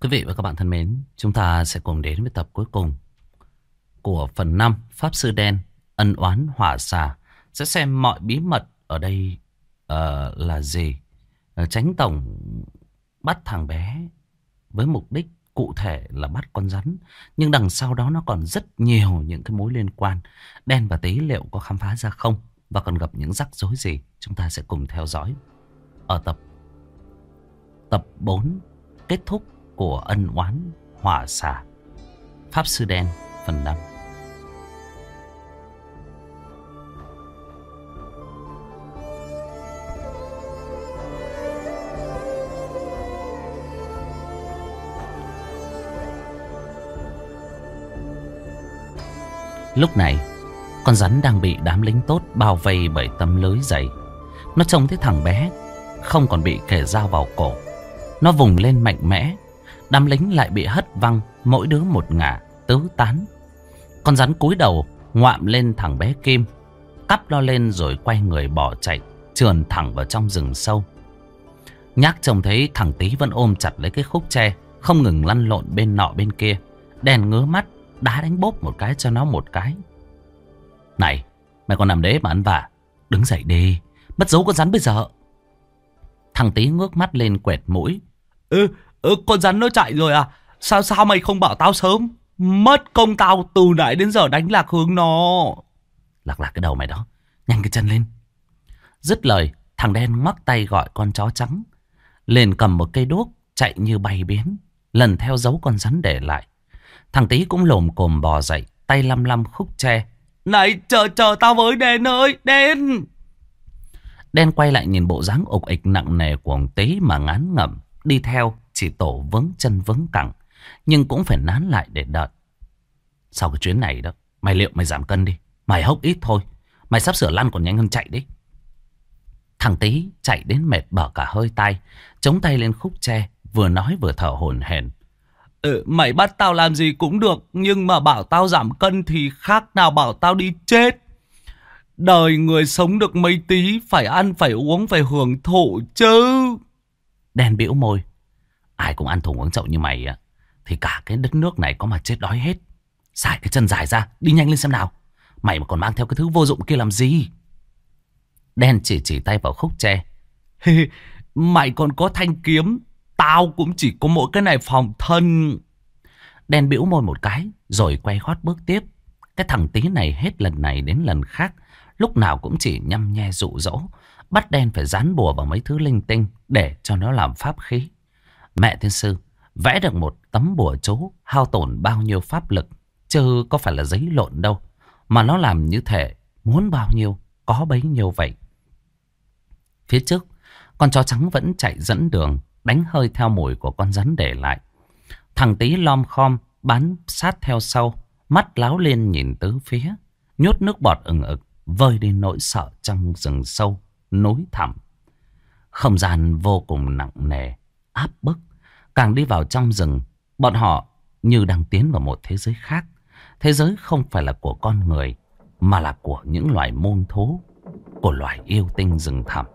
Quý vị và các bạn thân mến, chúng ta sẽ cùng đến với tập cuối cùng của phần 5 Pháp Sư Đen Ân Oán Hỏa Xà. Sẽ xem mọi bí mật ở đây là gì. Tránh tổng bắt thằng bé với mục đích cụ thể là bắt con rắn. Nhưng đằng sau đó nó còn rất nhiều những cái mối liên quan. Đen và Tí liệu có khám phá ra không? Và còn gặp những rắc rối gì? Chúng ta sẽ cùng theo dõi ở tập 4 kết thúc của Ân Oán Hỏa Xà Pháp Sư Đen phần 5. Lúc này con rắn đang bị đám lính tốt bao vây bởi tấm lưới dày. Nó trông thấy thằng bé không còn bị kề dao vào cổ. Nó vùng lên mạnh mẽ. Đám lính lại bị hất văng, mỗi đứa một ngả, tứ tán. Con rắn cúi đầu ngoạm lên thằng bé Kim, cắp nó lên rồi quay người bỏ chạy, trườn thẳng vào trong rừng sâu. Nhác trông thấy thằng Tí vẫn ôm chặt lấy cái khúc tre, không ngừng lăn lộn bên nọ bên kia. Đen ngứa mắt, đá đánh bốp một cái cho nó một cái. Này, mày còn nằm đấy mà ăn vạ, đứng dậy đi, mất dấu con rắn bây giờ. Thằng Tí ngước mắt lên quẹt mũi. Con rắn nó chạy rồi à? Sao mày không bảo tao sớm? Mất công tao từ nãy đến giờ đánh lạc hướng nó. Lạc cái đầu mày đó, nhanh cái chân lên. Dứt lời, thằng Đen ngoắc tay gọi con chó trắng lên, cầm một cây đuốc chạy như bay biến, lần theo dấu con rắn để lại. Thằng Tí cũng lồm cồm bò dậy, tay lăm lăm khúc tre. Này, chờ tao với Đen ơi, Đen. Đen quay lại nhìn bộ dáng ục ịch nặng nề của ông Tí mà ngán ngẩm. Đi theo chỉ tổ vướng chân vướng cẳng, nhưng cũng phải nán lại để đợi. Sau cái chuyến này đó, mày liệu mày giảm cân đi. Mày hốc ít thôi, mày sắp sửa lăn còn nhanh hơn chạy đấy. Thằng Tí chạy đến mệt bở cả hơi tai, chống tay lên khúc tre, vừa nói vừa thở hổn hển. Mày bắt tao làm gì cũng được, nhưng mà bảo tao giảm cân thì khác nào bảo tao đi chết. Đời người sống được mấy tí, phải ăn, phải uống, phải hưởng thụ chứ. Đen bĩu môi. Ai cũng ăn thùng uống chậu như mày á, thì cả cái đất nước này có mà chết đói hết. Xài cái chân dài ra, đi nhanh lên xem nào. Mày mà còn mang theo cái thứ vô dụng kia làm gì? Đen chỉ tay vào khúc tre. Mày còn có thanh kiếm, tao cũng chỉ có mỗi cái này phòng thân. Đen bĩu môi một cái, rồi quay gót bước tiếp. Cái thằng Tí này hết lần này đến lần khác, lúc nào cũng chỉ nhăm nhe dụ dỗ, bắt Đen phải dán bùa vào mấy thứ linh tinh để cho nó làm pháp khí. Mẹ thiên sư vẽ được một tấm bùa chú hao tổn bao nhiêu pháp lực, chứ có phải là giấy lộn đâu, mà nó làm như thể muốn bao nhiêu có bấy nhiêu vậy. Phía trước, con chó trắng vẫn chạy dẫn đường, đánh hơi theo mùi của con rắn để lại. Thằng Tí lom khom bám sát theo sau, mắt láo lên nhìn tứ phía, nhốt nước bọt ừng ực, vơi đi nỗi sợ trong rừng sâu núi thẳm. Không gian vô cùng nặng nề, áp bức. Càng đi vào trong rừng, bọn họ như đang tiến vào một thế giới khác. Thế giới không phải là của con người, mà là của những loài môn thú, của loài yêu tinh rừng thẳm.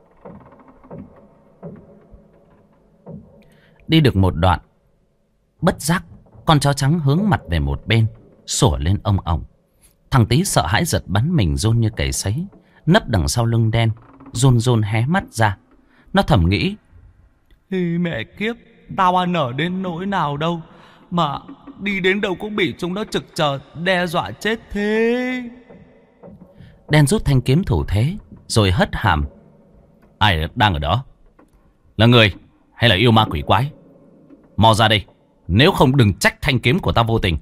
Đi được một đoạn, bất giác con chó trắng hướng mặt về một bên, sủa lên ông ổng. Thằng Tí sợ hãi giật bắn mình run như cầy sấy, nấp đằng sau lưng Đen, run hé mắt ra. Nó thầm nghĩ. Mẹ kiếp, tao ăn ở đến nỗi nào đâu, mà đi đến đâu cũng bị chúng nó trực chờ đe dọa chết thế. Đen rút thanh kiếm thủ thế, rồi hất hàm. Ai đang ở đó? Là người hay là yêu ma quỷ quái? Mò ra đây, nếu không đừng trách thanh kiếm của tao vô tình.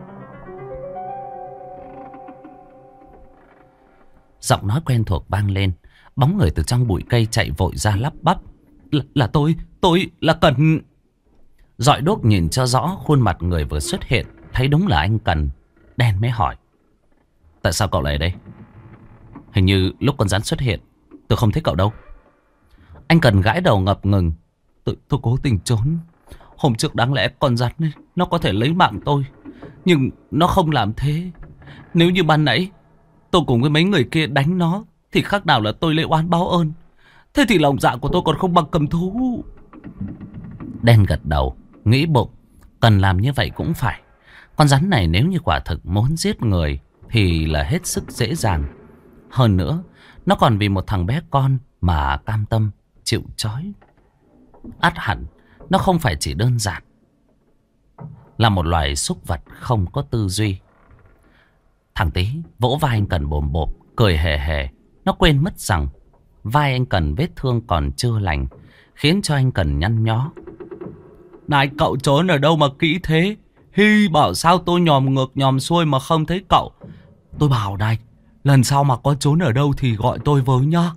Giọng nói quen thuộc vang lên. Bóng người từ trong bụi cây chạy vội ra lắp bắp. Là tôi là Cần. Dọi đuốc nhìn cho rõ khuôn mặt người vừa xuất hiện, thấy đúng là anh Cần. Đen mới hỏi. Tại sao cậu lại ở đây? Hình như lúc con rắn xuất hiện, tôi không thấy cậu đâu. Anh Cần gãi đầu ngập ngừng. Tôi cố tình trốn. Hôm trước đáng lẽ con rắn ấy, nó có thể lấy mạng tôi, nhưng nó không làm thế. Nếu như ban nãy tôi cùng với mấy người kia đánh nó, thì khác nào là tôi lễ oán báo ơn. Thế thì lòng dạ của tôi còn không bằng cầm thú. Đen gật đầu, nghĩ bụng, cần làm như vậy cũng phải. Con rắn này nếu như quả thực muốn giết người thì là hết sức dễ dàng. Hơn nữa, nó còn vì một thằng bé con mà cam tâm chịu trói. Ắt hẳn, nó không phải chỉ đơn giản là một loài súc vật không có tư duy. Thằng Tý vỗ vai anh Cần bồm bộp, cười hề hề. Nó quên mất rằng vai anh Cần vết thương còn chưa lành, khiến cho anh Cần nhăn nhó. Này, cậu trốn ở đâu mà kỹ thế? Hi, bảo sao tôi nhòm ngược nhòm xuôi mà không thấy cậu. Tôi bảo này, lần sau mà có trốn ở đâu thì gọi tôi với nhá.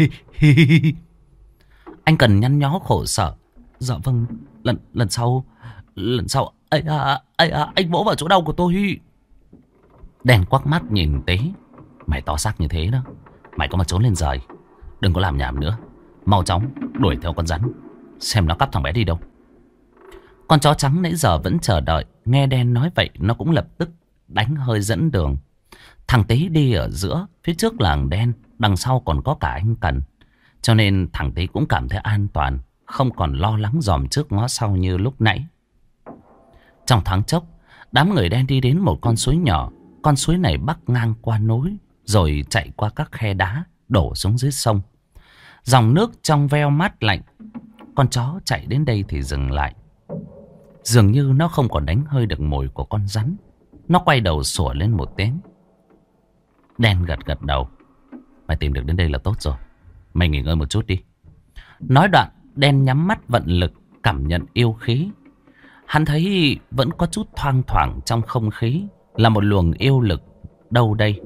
Anh Cần nhăn nhó khổ sở. Dạ vâng, lần sau anh vỗ vào chỗ đau của tôi. Đen quắc mắt nhìn Tý. Mày to xác như thế đó, mày có mà trốn lên rời. Đừng có làm nhảm nữa, mau chóng đuổi theo con rắn, xem nó cắp thằng bé đi đâu. Con chó trắng nãy giờ vẫn chờ đợi, nghe Đen nói vậy nó cũng lập tức đánh hơi dẫn đường. Thằng Tý đi ở giữa, phía trước là thằng Đen, đằng sau còn có cả anh Cần. Cho nên thằng Tý cũng cảm thấy an toàn, không còn lo lắng dòm trước ngó sau như lúc nãy. Trong thoáng chốc, đám người Đen đi đến một con suối nhỏ. Con suối này bắc ngang qua núi, rồi chạy qua các khe đá, đổ xuống dưới sông. Dòng nước trong veo mát lạnh. Con chó chạy đến đây thì dừng lại. Dường như nó không còn đánh hơi được mùi của con rắn. Nó quay đầu sủa lên một tiếng. Đen gật gật đầu. Mày tìm được đến đây là tốt rồi, mày nghỉ ngơi một chút đi. Nói đoạn, Đen nhắm mắt vận lực, cảm nhận yêu khí. Hắn thấy vẫn có chút thoang thoảng trong không khí, là một luồng yêu lực đâu đây.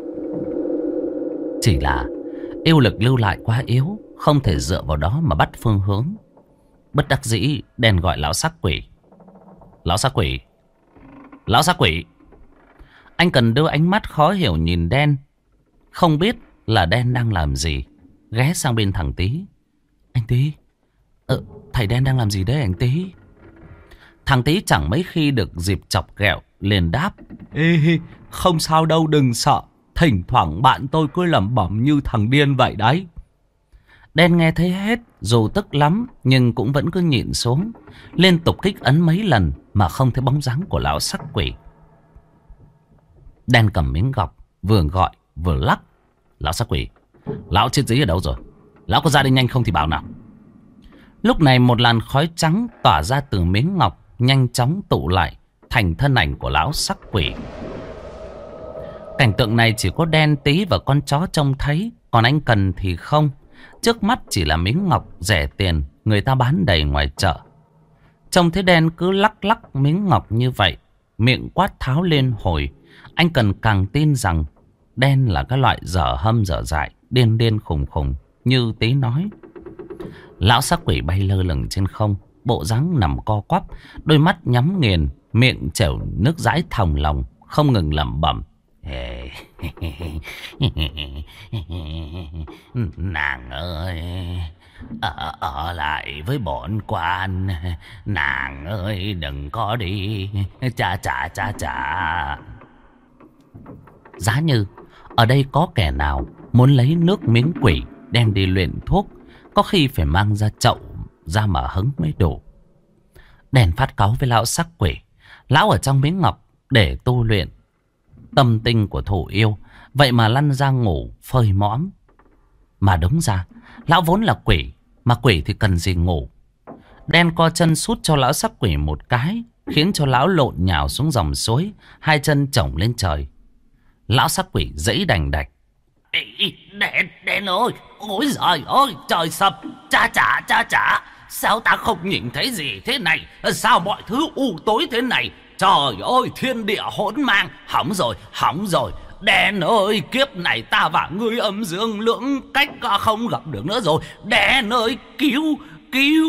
Chỉ là yêu lực lưu lại quá yếu, không thể dựa vào đó mà bắt phương hướng. Bất đắc dĩ, Đen gọi lão sắc quỷ. Lão sắc quỷ, lão sắc quỷ. Anh Cần đưa ánh mắt khó hiểu nhìn Đen, không biết là Đen đang làm gì. Ghé sang bên thằng Tý. Anh Tý, thầy Đen đang làm gì đấy anh Tý? Thằng Tý chẳng mấy khi được dịp chọc ghẹo, liền đáp. Ê, không sao đâu, đừng sợ. Thỉnh thoảng bạn tôi cứ lẩm bẩm như thằng điên vậy đấy. Đen nghe thấy hết, dù tức lắm nhưng cũng vẫn cứ nhịn xuống, liên tục kích ấn mấy lần mà không thấy bóng dáng của lão sắc quỷ. Đen cầm miếng gọc, vừa gọi vừa lắc. Lão sắc quỷ, lão chết dí ở đâu rồi? Lão có ra đi nhanh không thì bảo nào. Lúc này một làn khói trắng tỏa ra từ miếng ngọc, nhanh chóng tụ lại thành thân ảnh của lão sắc quỷ. Cảnh tượng này chỉ có Đen, Tý và con chó trông thấy, còn anh Cần thì không. Trước mắt chỉ là miếng ngọc rẻ tiền người ta bán đầy ngoài chợ. Trông thấy Đen cứ lắc lắc miếng ngọc như vậy, miệng quát tháo lên hồi, anh Cần càng tin rằng Đen là cái loại dở hâm dở dại, điên điên khùng khùng như Tý nói. Lão sắc quỷ bay lơ lửng trên không, bộ dáng nằm co quắp, đôi mắt nhắm nghiền, miệng trẻo nước dãi thòng lòng, không ngừng lẩm bẩm. Nàng ơi, ở lại với bọn quan. Nàng ơi, đừng có đi. Chà chà chà chà. Giá như ở đây có kẻ nào muốn lấy nước miếng quỷ đem đi luyện thuốc, có khi phải mang ra chậu ra mà hứng mới đủ. Đèn phát cáu với lão sắc quỷ. Lão ở trong miếng ngọc để tu luyện tâm tinh của thủ yêu, vậy mà lăn ra ngủ phơi mõm. Mà đúng ra lão vốn là quỷ, mà quỷ thì cần gì ngủ. Đen co chân sút cho lão sắc quỷ một cái, khiến cho lão lộn nhào xuống dòng suối, hai chân chổng lên trời. Lão sắc quỷ giãy đành đạch. Đen ơi, ôi giời ơi, trời sập, cha chả cha chả. Sao ta không nhìn thấy gì thế này? Sao mọi thứ u tối thế này? Trời ơi, thiên địa hỗn mang. Hỏng rồi, hỏng rồi. Đen ơi, kiếp này ta và ngươi âm dương lưỡng cách không gặp được nữa rồi. Đen ơi, cứu, cứu.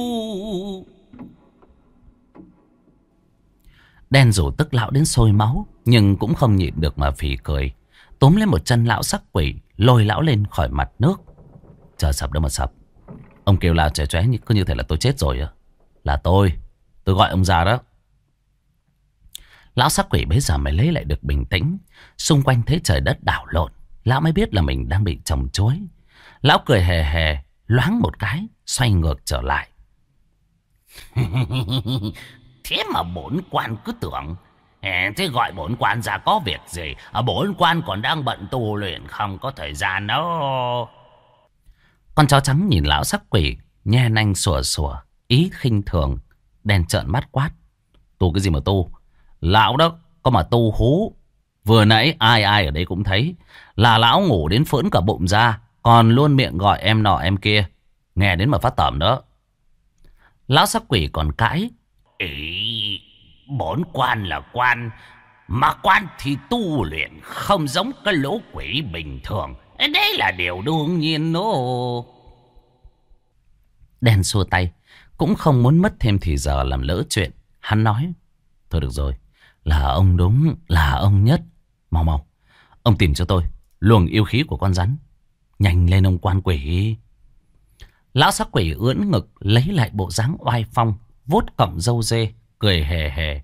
Đen dù tức lão đến sôi máu, nhưng cũng không nhịn được mà phì cười. Túm lên một chân lão sắc quỷ, lôi lão lên khỏi mặt nước. Trời sập đâu mà sập. Ông kêu la trẻ chóe cứ như thể là tôi chết rồi á. Là tôi gọi ông ra đó. Lão sắc quỷ bấy giờ mới lấy lại được bình tĩnh. Xung quanh thấy trời đất đảo lộn, lão mới biết là mình đang bị trồng chuối. Lão cười hề hề, loáng một cái, xoay ngược trở lại. Thế mà bổn quan cứ tưởng. Thế gọi bổn quan ra có việc gì? Bổn quan còn đang bận tu luyện, không có thời gian đâu. Con chó trắng nhìn lão sắc quỷ, nhe nanh sủa sủa, ý khinh thường. Đen trợn mắt quát: tu cái gì mà tu? Lão đó có mà tu hú. Vừa nãy ai ở đây cũng thấy là lão ngủ đến phỡn cả bụng ra, còn luôn miệng gọi em nọ em kia, nghe đến mà phát tởm đó. Lão sắc quỷ còn cãi: ý, bổn quan là quan, mà quan thì tu luyện, không giống cái lũ quỷ bình thường. Đấy là điều đương nhiên đó. Đen xua tay, cũng không muốn mất thêm thì giờ làm lỡ chuyện. Hắn nói: thôi được rồi, là ông đúng, là ông nhất. Mau mau, ông tìm cho tôi luồng yêu khí của con rắn. Nhanh lên ông quan quỷ. Lão sắc quỷ ưỡn ngực, lấy lại bộ dáng oai phong, vuốt cọng râu dê, cười hề hề.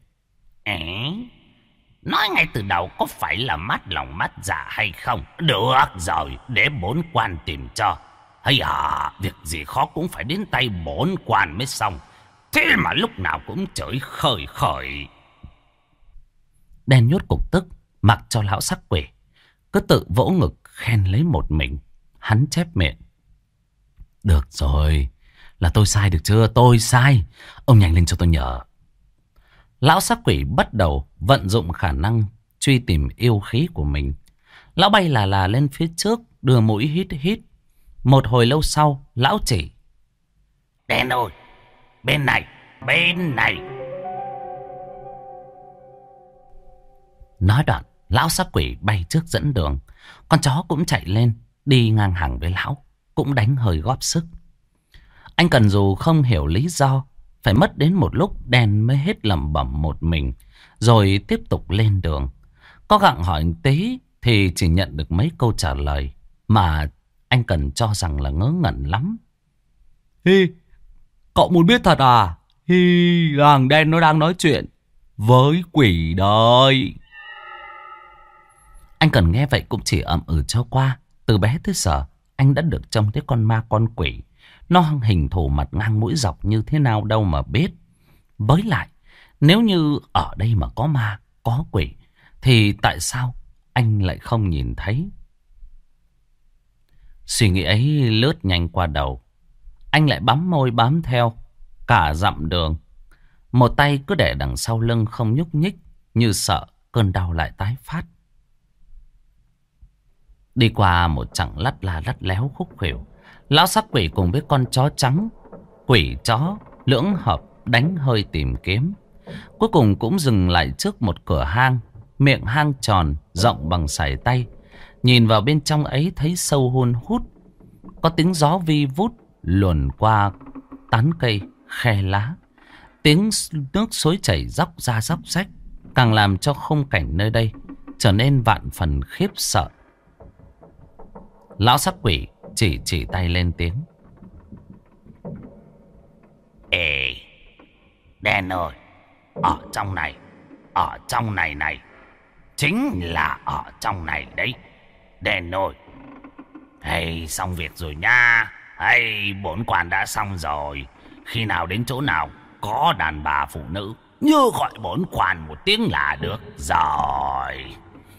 Nói ngay từ đầu có phải là mắt lòng mắt dạ hay không? Được rồi, để bổn quan tìm cho. Hay việc gì khó cũng phải đến tay bổn quan mới xong. Thế mà lúc nào cũng chửi khởi khởi. Đen nhốt cục tức, mặc cho lão sắc quỷ cứ tự vỗ ngực khen lấy một mình. Hắn chép miệng: được rồi, là tôi sai được chưa? Tôi sai. Ông nhanh lên cho tôi nhờ. Lão sắc quỷ bắt đầu vận dụng khả năng truy tìm yêu khí của mình. Lão bay là lên phía trước, đưa mũi hít hít. Một hồi lâu sau, lão chỉ: Đen ơi, bên này, bên này. Nói đoạn, lão sắc quỷ bay trước dẫn đường. Con chó cũng chạy lên, đi ngang hàng với lão, cũng đánh hơi góp sức. Anh Cần dù không hiểu lý do, phải mất đến một lúc Đen mới hết lẩm bẩm một mình, rồi tiếp tục lên đường. Có gặng hỏi tí thì chỉ nhận được mấy câu trả lời mà anh Cần cho rằng là ngớ ngẩn lắm. Hi, cậu muốn biết thật à? Hi, thằng Đen nó đang nói chuyện với quỷ đời. Anh Cần nghe vậy cũng chỉ ậm ừ cho qua. Từ bé tới giờ anh đã được trông thấy con ma con quỷ, nó hình thù mặt ngang mũi dọc như thế nào đâu mà biết. Với lại, nếu như ở đây mà có ma, có quỷ, thì tại sao anh lại không nhìn thấy? Suy nghĩ ấy lướt nhanh qua đầu. Anh lại bám môi bám theo cả dặm đường. Một tay cứ để đằng sau lưng không nhúc nhích, như sợ cơn đau lại tái phát. Đi qua một chặng lắt là lắt léo khúc khuỷu, lão sắc quỷ cùng với con chó trắng, quỷ chó lưỡng hợp đánh hơi tìm kiếm. Cuối cùng cũng dừng lại trước một cửa hang, miệng hang tròn rộng bằng sải tay. Nhìn vào bên trong ấy thấy sâu hun hút, có tiếng gió vi vút luồn qua tán cây khe lá. Tiếng nước suối chảy róc ra róc rách, càng làm cho khung cảnh nơi đây trở nên vạn phần khiếp sợ. Lão sắc quỷ chỉ tay lên tiếng: Ê, Đen ơi, ở trong này này, chính là ở trong này đấy. Đen ơi, hay xong việc rồi nha. Hay bổn quan đã xong rồi. Khi nào đến chỗ nào có đàn bà phụ nữ, như gọi bổn quan một tiếng là được rồi.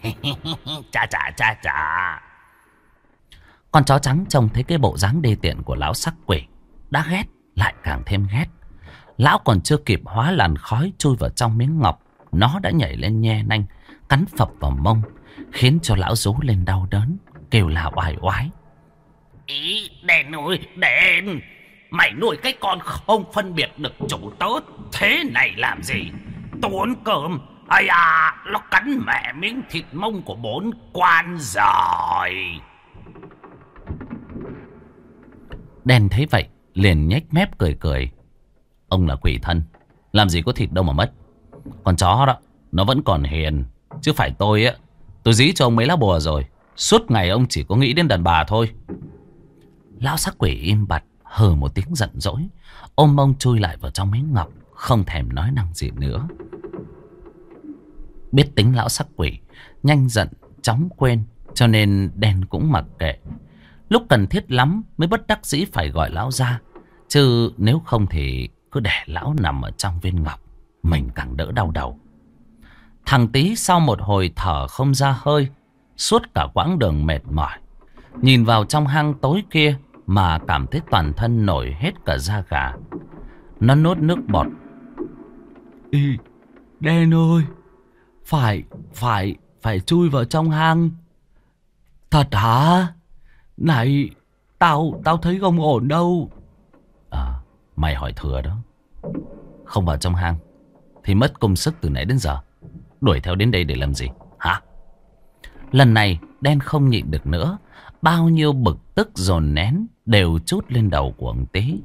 Cha. Con chó trắng trông thấy cái bộ dáng đê tiện của lão sắc quỷ, đã ghét lại càng thêm ghét. Lão còn chưa kịp hóa làn khói chui vào trong miếng ngọc, nó đã nhảy lên nhe nanh, cắn phập vào mông, khiến cho lão rú lên đau đớn, kêu là oai oái. Ý, Đen ơi, Đen, mày nuôi cái con không phân biệt được chủ tớ thế này làm gì? Tốn cơm, ai à, nó cắn mẹ miếng thịt mông của bổn quan rồi. Đen thấy vậy liền nhếch mép cười cười: Ông là quỷ thân, làm gì có thịt đâu mà mất. Con chó đó nó vẫn còn hiền, chứ phải tôi á, tôi dí cho ông mấy lá bùa rồi. Suốt ngày ông chỉ có nghĩ đến đàn bà thôi. Lão sắc quỷ im bặt, hừ một tiếng giận dỗi, ôm mông chui lại vào trong miếng ngọc, không thèm nói năng gì nữa. Biết tính lão sắc quỷ nhanh giận chóng quên, cho nên Đen cũng mặc kệ. Lúc cần thiết lắm mới bất đắc dĩ phải gọi lão ra, chứ nếu không thì cứ để lão nằm ở trong viên ngọc, mình càng đỡ đau đầu. Thằng Tý sau một hồi thở không ra hơi, suốt cả quãng đường mệt mỏi, nhìn vào trong hang tối kia mà cảm thấy toàn thân nổi hết cả da gà. Nó nuốt nước bọt. Ý, Đen ơi, phải chui vào trong hang. Thật hả? Này, tao thấy không ổn đâu. Mày hỏi thừa đó. Không vào trong hang thì mất công sức từ nãy đến giờ. Đuổi theo đến đây để làm gì hả? Lần này Đen không nhịn được nữa. Bao nhiêu bực tức dồn nén đều trút lên đầu của ông Tý.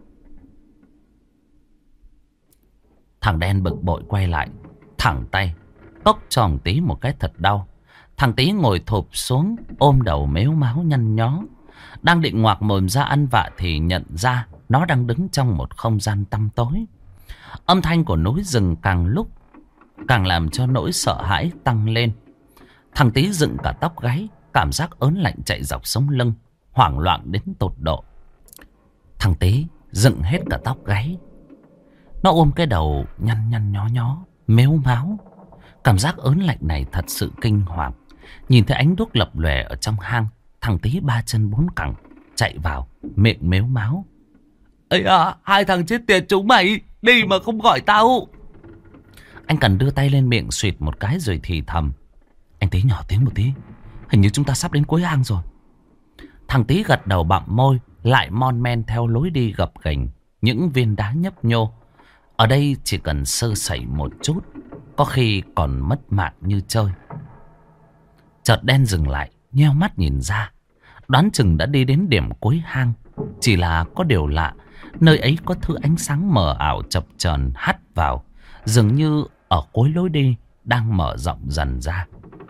Thằng Đen bực bội quay lại, thẳng tay tốc cho ông Tý một cái thật đau. Thằng Tý ngồi thụp xuống, ôm đầu mếu máo nhăn nhó. Đang định ngoạc mồm ra ăn vạ thì nhận ra nó đang đứng trong một không gian tăm tối. Âm thanh của núi rừng càng lúc càng làm cho nỗi sợ hãi tăng lên. Thằng Tý dựng cả tóc gáy, cảm giác ớn lạnh chạy dọc sống lưng, hoảng loạn đến tột độ. Thằng Tý dựng hết cả tóc gáy. Nó ôm cái đầu nhăn nhăn nhó nhó, mếu máo. Cảm giác ớn lạnh này thật sự kinh hoàng. Nhìn thấy ánh đuốc lập lòe ở trong hang, thằng Tý ba chân bốn cẳng chạy vào, miệng mếu máo. Ây à, hai thằng chết tiệt chúng mày, đi mà không gọi tao. Anh Cần đưa tay lên miệng suýt một cái rồi thì thầm. Anh Tý nhỏ tiếng một tí, hình như chúng ta sắp đến cuối hang rồi. Thằng Tý gật đầu bặm môi, lại mon men theo lối đi gập ghềnh, những viên đá nhấp nhô. Ở đây chỉ cần sơ sẩy một chút, có khi còn mất mạng như chơi. Chợt Đen dừng lại, nheo mắt nhìn ra. Đoán chừng đã đi đến điểm cuối hang. Chỉ là có điều lạ, nơi ấy có thứ ánh sáng mờ ảo chập chờn hắt vào, dường như ở cuối lối đi đang mở rộng dần ra.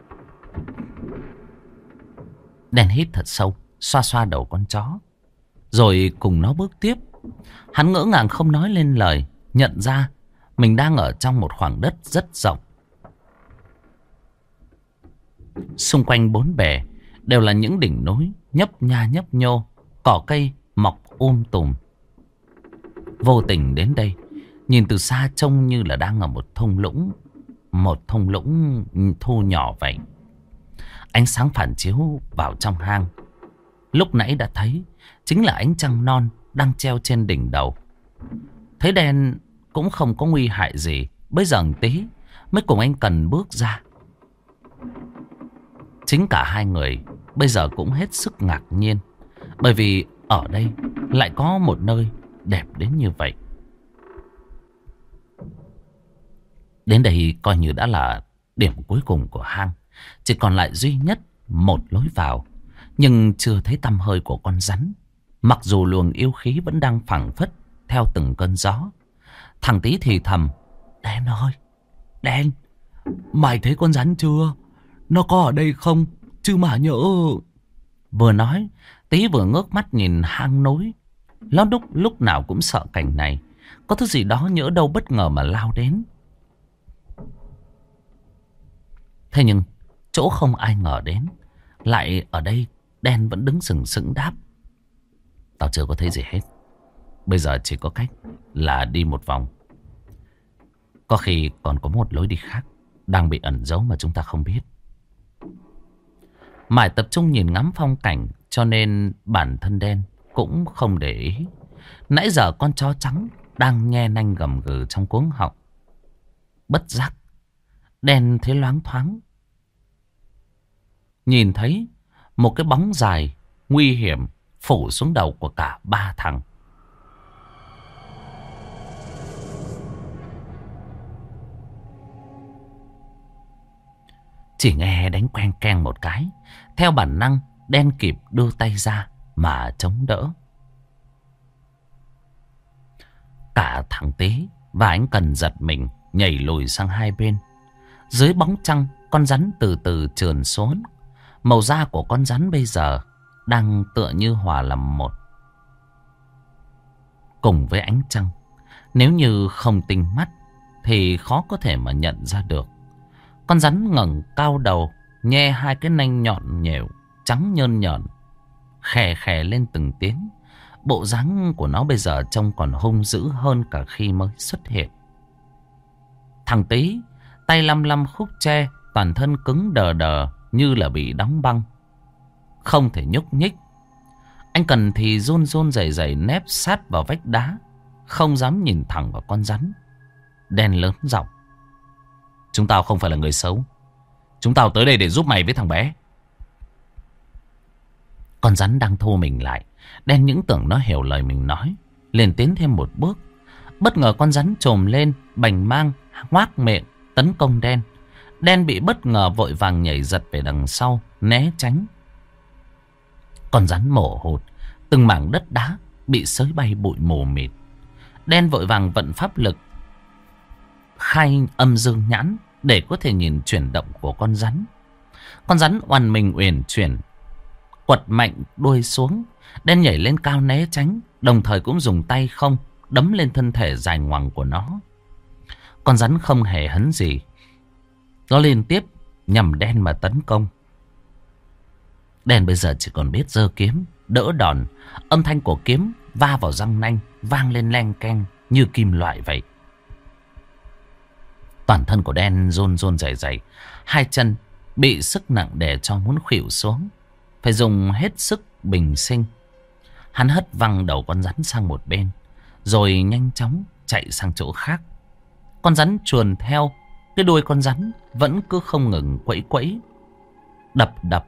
Đen hít thật sâu, xoa xoa đầu con chó, rồi cùng nó bước tiếp. Hắn ngỡ ngàng không nói lên lời, nhận ra mình đang ở trong một khoảng đất rất rộng. Xung quanh bốn bề đều là những đỉnh núi nhấp nha nhấp nhô, cỏ cây mọc tùm. Vô tình đến đây, nhìn từ xa trông như là đang ở một thung lũng thu nhỏ vậy. Ánh sáng phản chiếu vào trong hang, lúc nãy đã thấy, chính là ánh trăng non đang treo trên đỉnh đầu. Thấy Đen cũng không có nguy hại gì, bây giờ Tý mới cùng anh Cần bước ra. Chính cả hai người bây giờ cũng hết sức ngạc nhiên, bởi vì ở đây lại có một nơi đẹp đến như vậy. Đến đây coi như đã là điểm cuối cùng của hang. Chỉ còn lại duy nhất một lối vào, nhưng chưa thấy tăm hơi của con rắn. Mặc dù luồng yêu khí vẫn đang phảng phất theo từng cơn gió. Thằng Tý thì thầm. Đen ơi, Đen, mày thấy con rắn chưa? Nó có ở đây không? Chứ mà nhỡ... Vừa nói, Tý vừa ngước mắt nhìn hang núi. Nó lúc nào cũng sợ cảnh này. Có thứ gì đó nhỡ đâu bất ngờ mà lao đến. Thế nhưng chỗ không ai ngờ đến, lại ở đây Đen vẫn đứng sừng sững đáp. Tao chưa có thấy gì hết. Bây giờ chỉ có cách là đi một vòng. Có khi còn có một lối đi khác đang bị ẩn giấu mà chúng ta không biết. Mải tập trung nhìn ngắm phong cảnh, cho nên bản thân Đen cũng không để ý. Nãy giờ con chó trắng đang nhe nanh gầm gừ trong cuống họng. Bất giác Đen thấy loáng thoáng, nhìn thấy một cái bóng dài nguy hiểm phủ xuống đầu của cả ba thằng. Chỉ nghe đánh quen keng một cái, theo bản năng Đen kịp đưa tay ra mà chống đỡ. Cả thằng Tý và anh Cần giật mình nhảy lùi sang hai bên. Dưới bóng trăng, con rắn từ từ trườn xuống. Màu da của con rắn bây giờ đang tựa như hòa làm một cùng với ánh trăng. Nếu như không tinh mắt thì khó có thể mà nhận ra được. Con rắn ngẩng cao đầu, nhe hai cái nanh nhọn nhèo trắng nhơn nhởn, khè khè lên từng tiếng. Bộ dáng của nó bây giờ trông còn hung dữ hơn cả khi mới xuất hiện. Thằng Tý tay lăm lăm khúc tre, toàn thân cứng đờ đờ như là bị đóng băng, không thể nhúc nhích. Anh Cần thì run run rẩy rẩy nép sát vào vách đá, không dám nhìn thẳng vào con rắn. Đen lớn giọng: chúng tao không phải là người xấu. Chúng tao tới đây để giúp mày với thằng bé. Con rắn đang thu mình lại. Đen những tưởng nó hiểu lời mình nói, liền tiến thêm một bước. Bất ngờ con rắn trồm lên, bành mang, ngoác miệng, tấn công Đen. Đen bị bất ngờ vội vàng nhảy giật về đằng sau, né tránh. Con rắn mổ hụt, từng mảng đất đá bị xới bay bụi mù mịt. Đen vội vàng vận pháp lực khai âm dương nhãn để có thể nhìn chuyển động của con rắn. Con rắn oằn mình uyển chuyển, quật mạnh đuôi xuống. Đen nhảy lên cao né tránh, đồng thời cũng dùng tay không đấm lên thân thể dài ngoằng của nó. Con rắn không hề hấn gì, nó liên tiếp nhằm Đen mà tấn công. Đen bây giờ chỉ còn biết giơ kiếm đỡ đòn. Âm thanh của kiếm va vào răng nanh vang lên leng keng như kim loại vậy. Toàn thân của Đen run run rẩy rẩy, hai chân bị sức nặng đè cho muốn khuỵu xuống, phải dùng hết sức bình sinh. Hắn hất văng đầu con rắn sang một bên, rồi nhanh chóng chạy sang chỗ khác. Con rắn chuồn theo, cái đuôi con rắn vẫn cứ không ngừng quẫy quẫy, đập đập.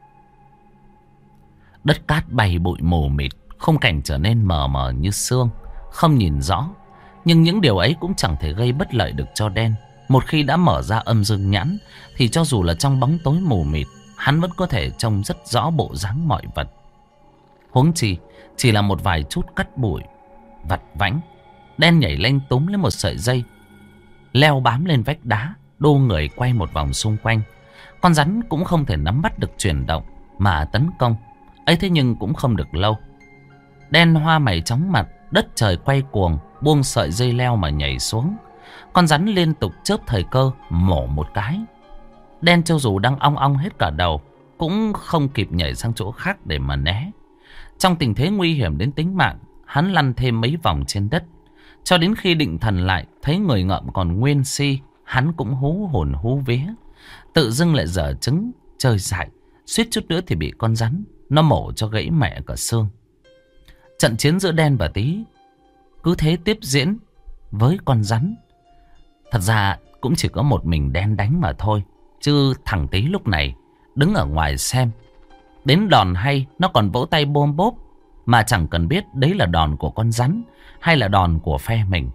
Đất cát bay bụi mù mịt, khung cảnh trở nên mờ mờ như sương, không nhìn rõ. Nhưng những điều ấy cũng chẳng thể gây bất lợi được cho Đen. Một khi đã mở ra âm dương nhãn thì cho dù là trong bóng tối mù mịt, hắn vẫn có thể trông rất rõ bộ dáng mọi vật. Huống chi chỉ là một vài chút cát bụi vặt vãnh. Đen nhảy lên túm lấy một sợi dây, leo bám lên vách đá, đô người quay một vòng xung quanh. Con rắn cũng không thể nắm bắt được chuyển động mà tấn công. Ấy thế nhưng cũng không được lâu. Đen hoa mày chóng mặt, đất trời quay cuồng, buông sợi dây leo mà nhảy xuống. Con rắn liên tục chớp thời cơ mổ một cái. Đen cho dù đang ong ong hết cả đầu cũng không kịp nhảy sang chỗ khác để mà né. Trong tình thế nguy hiểm đến tính mạng, hắn lăn thêm mấy vòng trên đất. Cho đến khi định thần lại, thấy người ngợm còn nguyên si, hắn cũng hú hồn hú vía. Tự dưng lại dở trứng chơi dại, suýt chút nữa thì bị con rắn nó mổ cho gãy mẹ cả xương. Trận chiến giữa Đen và Tý cứ thế tiếp diễn với con rắn. Thật ra cũng chỉ có một mình Đen đánh mà thôi, chứ thằng Tý lúc này đứng ở ngoài xem. Đến đòn hay nó còn vỗ tay bôm bốp, mà chẳng cần biết đấy là đòn của con rắn hay là đòn của phe mình.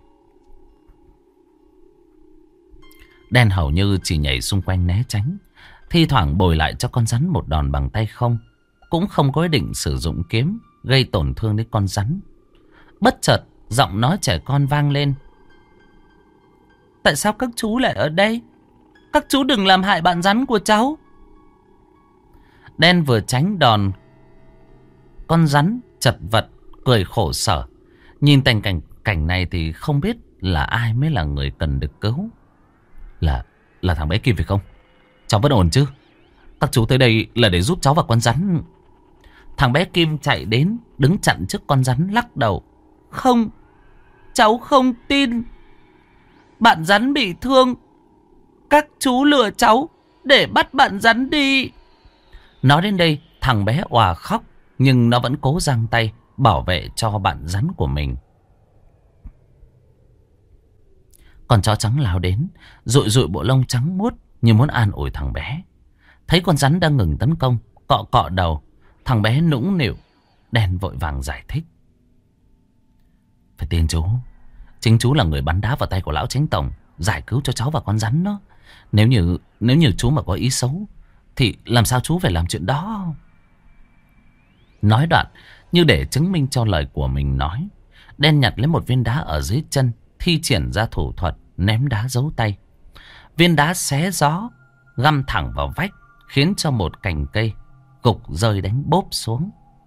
Đen hầu như chỉ nhảy xung quanh né tránh, thi thoảng bồi lại cho con rắn một đòn bằng tay không, cũng không có ý định sử dụng kiếm gây tổn thương đến con rắn. Bất chợt giọng nói trẻ con vang lên: tại sao các chú lại ở đây? Các chú đừng làm hại bạn rắn của cháu. Đen vừa tránh đòn, con rắn chật vật cười khổ sở. Nhìn cảnh này thì không biết là ai mới là người cần được cứu. Là thằng bé Kim phải không? Cháu vẫn ổn chứ? Các chú tới đây là để giúp cháu và con rắn. Thằng bé Kim chạy đến, đứng chặn trước con rắn lắc đầu: không, cháu không tin. Bạn rắn bị thương, các chú lừa cháu để bắt bạn rắn đi. Nói đến đây, thằng bé òa khóc, nhưng nó vẫn cố giang tay bảo vệ cho bạn rắn của mình. Con chó trắng lao đến, dụi dụi bộ lông trắng muốt như muốn an ủi thằng bé. Thấy con rắn đang ngừng tấn công, cọ cọ đầu, thằng bé nũng nịu. Đen vội vàng giải thích: phải tin chú. Chính chú là người bắn đá vào tay của lão chánh tổng, giải cứu cho cháu và con rắn đó. Nếu như chú mà có ý xấu thì làm sao chú phải làm chuyện đó. Nói đoạn, như để chứng minh cho lời của mình nói, Đen nhặt lấy một viên đá ở dưới chân, thi triển ra thủ thuật ném đá giấu tay. Viên đá xé gió găm thẳng vào vách, khiến cho một cành cây gục rơi đánh bốp xuống.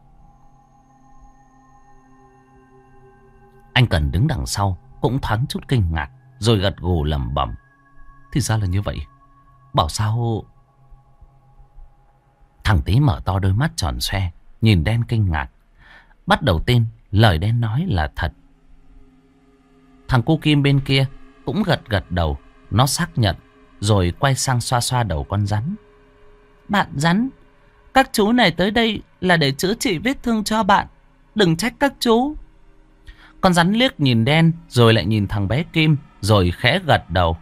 Anh Cần đứng đằng sau cũng thoáng chút kinh ngạc, rồi gật gù lẩm bẩm: thì ra là như vậy. Bảo sao... Thằng Tý mở to đôi mắt tròn xoe, nhìn Đen kinh ngạc. bắt đầu tin lời đen nói là thật. Thằng cu Kim bên kia cũng gật gật đầu. Nó xác nhận rồi quay sang xoa xoa đầu con rắn. Bạn rắn, các chú này tới đây là để chữa trị vết thương cho bạn. Đừng trách các chú. Con rắn liếc nhìn đen rồi lại nhìn thằng bé Kim rồi khẽ gật đầu.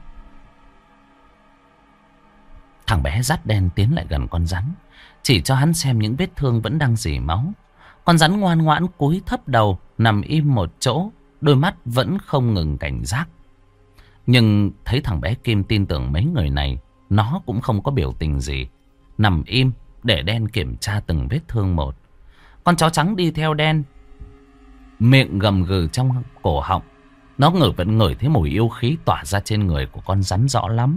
Thằng bé dắt đen tiến lại gần con rắn, chỉ cho hắn xem những vết thương vẫn đang rỉ máu. Con rắn ngoan ngoãn cúi thấp đầu, nằm im một chỗ, đôi mắt vẫn không ngừng cảnh giác. Nhưng thấy thằng bé Kim tin tưởng mấy người này, nó cũng không có biểu tình gì, nằm im để đen kiểm tra từng vết thương một. Con chó trắng đi theo đen, miệng gầm gừ trong cổ họng. Nó vẫn ngửi thấy mùi yêu khí tỏa ra trên người của con rắn rõ lắm.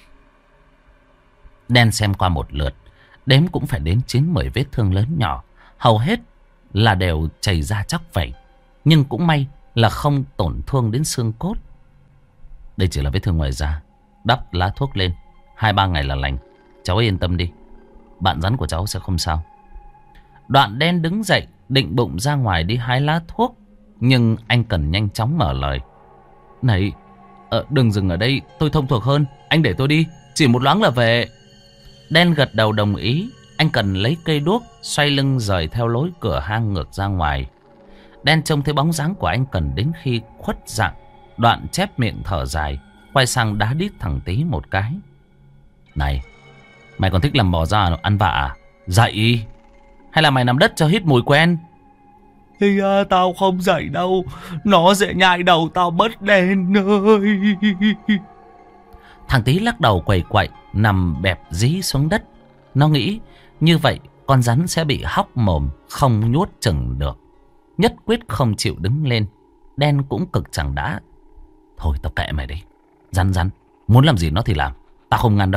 Đen xem qua một lượt, đếm cũng phải đến 9-10 vết thương lớn nhỏ, hầu hết là đều chảy ra chóc vẩy, nhưng cũng may là không tổn thương đến xương cốt. Đây chỉ là vết thương ngoài da, đắp lá thuốc lên 2-3 ngày là lành. Cháu yên tâm đi, bạn rắn của cháu sẽ không sao. Đoạn đen đứng dậy định bụng ra ngoài đi hái lá thuốc, nhưng anh Cần nhanh chóng mở lời. Này, đừng dừng ở đây, tôi thông thuộc hơn. Anh để tôi đi, chỉ một loáng là về. Đen gật đầu đồng ý. Anh Cần lấy cây đuốc, xoay lưng rời theo lối cửa hang ngược ra ngoài. Đen trông thấy bóng dáng của anh Cần đến khi khuất dạng, đoạn chép miệng thở dài, quay sang đá đít thằng Tí một cái. Này, mày còn thích làm bò ra ăn vạ à? Dậy! Hay là mày nằm đất cho hít mùi quen? Thì tao không dậy đâu, nó sẽ nhai đầu tao mất Đen ơi. Thằng Tí lắc đầu quẩy quậy, nằm bẹp dí xuống đất. Nó nghĩ như vậy con rắn sẽ bị hóc mồm, không nuốt chừng được. Nhất quyết không chịu đứng lên. Đen cũng cực chẳng đã. Thôi tao kệ mày đi. Rắn muốn làm gì nó thì làm, tao không ngăn đâu.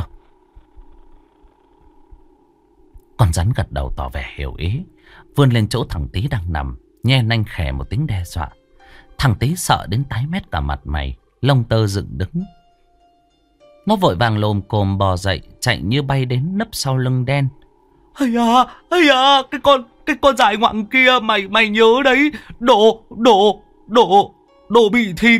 Con rắn gật đầu tỏ vẻ hiểu ý, vươn lên chỗ thằng Tí đang nằm, nhe nanh khè một tiếng đe dọa. Thằng Tí sợ đến tái mét cả mặt mày, lông tơ dựng đứng. Nó vội vàng lồm cồm bò dậy, chạy như bay đến nấp sau lưng Đen. Ây à, cái con dại ngoặng kia, mày nhớ đấy, đồ bị thịt.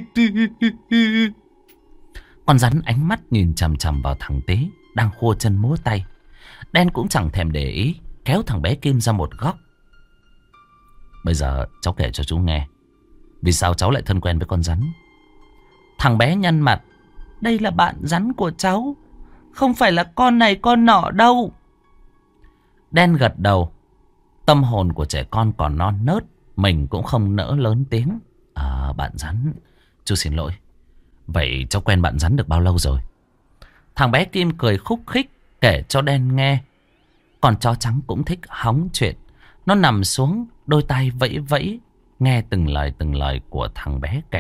Con rắn ánh mắt nhìn chằm chằm vào thằng Tí đang khua chân múa tay. Đen cũng chẳng thèm để ý, kéo thằng bé Kim ra một góc. Bây giờ cháu kể cho chú nghe, vì sao cháu lại thân quen với con rắn. Thằng bé nhăn mặt. Đây là bạn rắn của cháu, không phải là con này con nọ đâu. Đen gật đầu. Tâm hồn của trẻ con còn non nớt, mình cũng không nỡ lớn tiếng. Bạn rắn, chú xin lỗi. Vậy cháu quen bạn rắn được bao lâu rồi? Thằng bé Kim cười khúc khích kể cho Đen nghe. Còn chó trắng cũng thích hóng chuyện. Nó nằm xuống, đôi tay vẫy vẫy, nghe từng lời của thằng bé kể.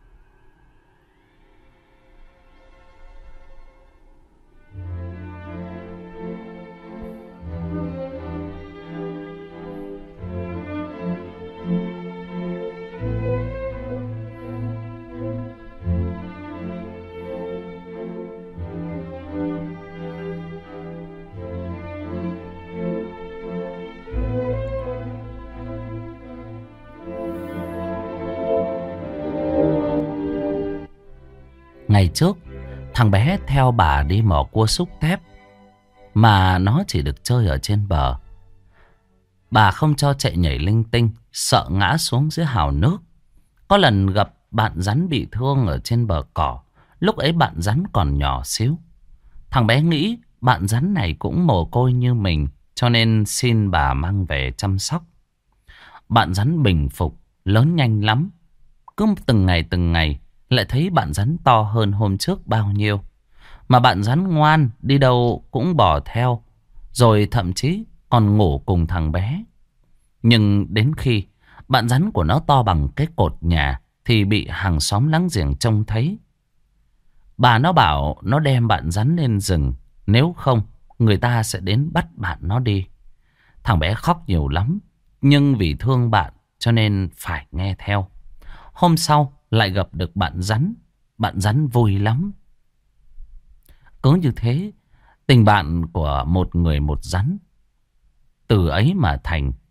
Ngày trước, thằng bé theo bà đi mò cua xúc tép, mà nó chỉ được chơi ở trên bờ. Bà không cho chạy nhảy linh tinh, sợ ngã xuống dưới hào nước. Có lần gặp bạn rắn bị thương ở trên bờ cỏ, lúc ấy bạn rắn còn nhỏ xíu. Thằng bé nghĩ bạn rắn này cũng mồ côi như mình, cho nên xin bà mang về chăm sóc. Bạn rắn bình phục, lớn nhanh lắm. Cứ từng ngày lại thấy bạn rắn to hơn hôm trước bao nhiêu. Mà bạn rắn ngoan, đi đâu cũng bò theo, rồi thậm chí còn ngủ cùng thằng bé. Nhưng đến khi bạn rắn của nó to bằng cái cột nhà thì bị hàng xóm láng giềng trông thấy. Bà nó bảo nó đem bạn rắn lên rừng, nếu không người ta sẽ đến bắt bạn nó đi. Thằng bé khóc nhiều lắm, nhưng vì thương bạn cho nên phải nghe theo. Hôm sau lại gặp được bạn rắn vui lắm. Cứ như thế, tình bạn của một người một rắn từ ấy mà thành.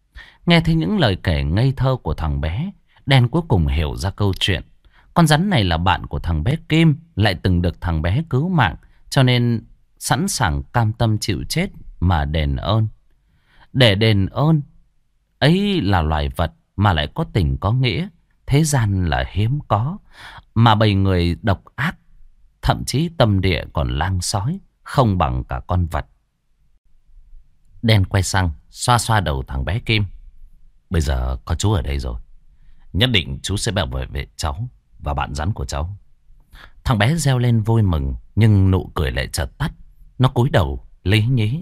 Nghe thấy những lời kể ngây thơ của thằng bé, Đen cuối cùng hiểu ra câu chuyện. Con rắn này là bạn của thằng bé Kim, lại từng được thằng bé cứu mạng, cho nên sẵn sàng cam tâm chịu chết mà đền ơn. Để đền ơn, ấy là loài vật mà lại có tình có nghĩa, thế gian là hiếm có. Mà bầy người độc ác, thậm chí tâm địa còn lang sói, không bằng cả con vật. Đen quay sang xoa xoa đầu thằng bé Kim. Bây giờ có chú ở đây rồi, nhất định chú sẽ bảo vệ cháu và bạn rắn của cháu. Thằng bé reo lên vui mừng, nhưng nụ cười lại chợt tắt. Nó cúi đầu lý nhí.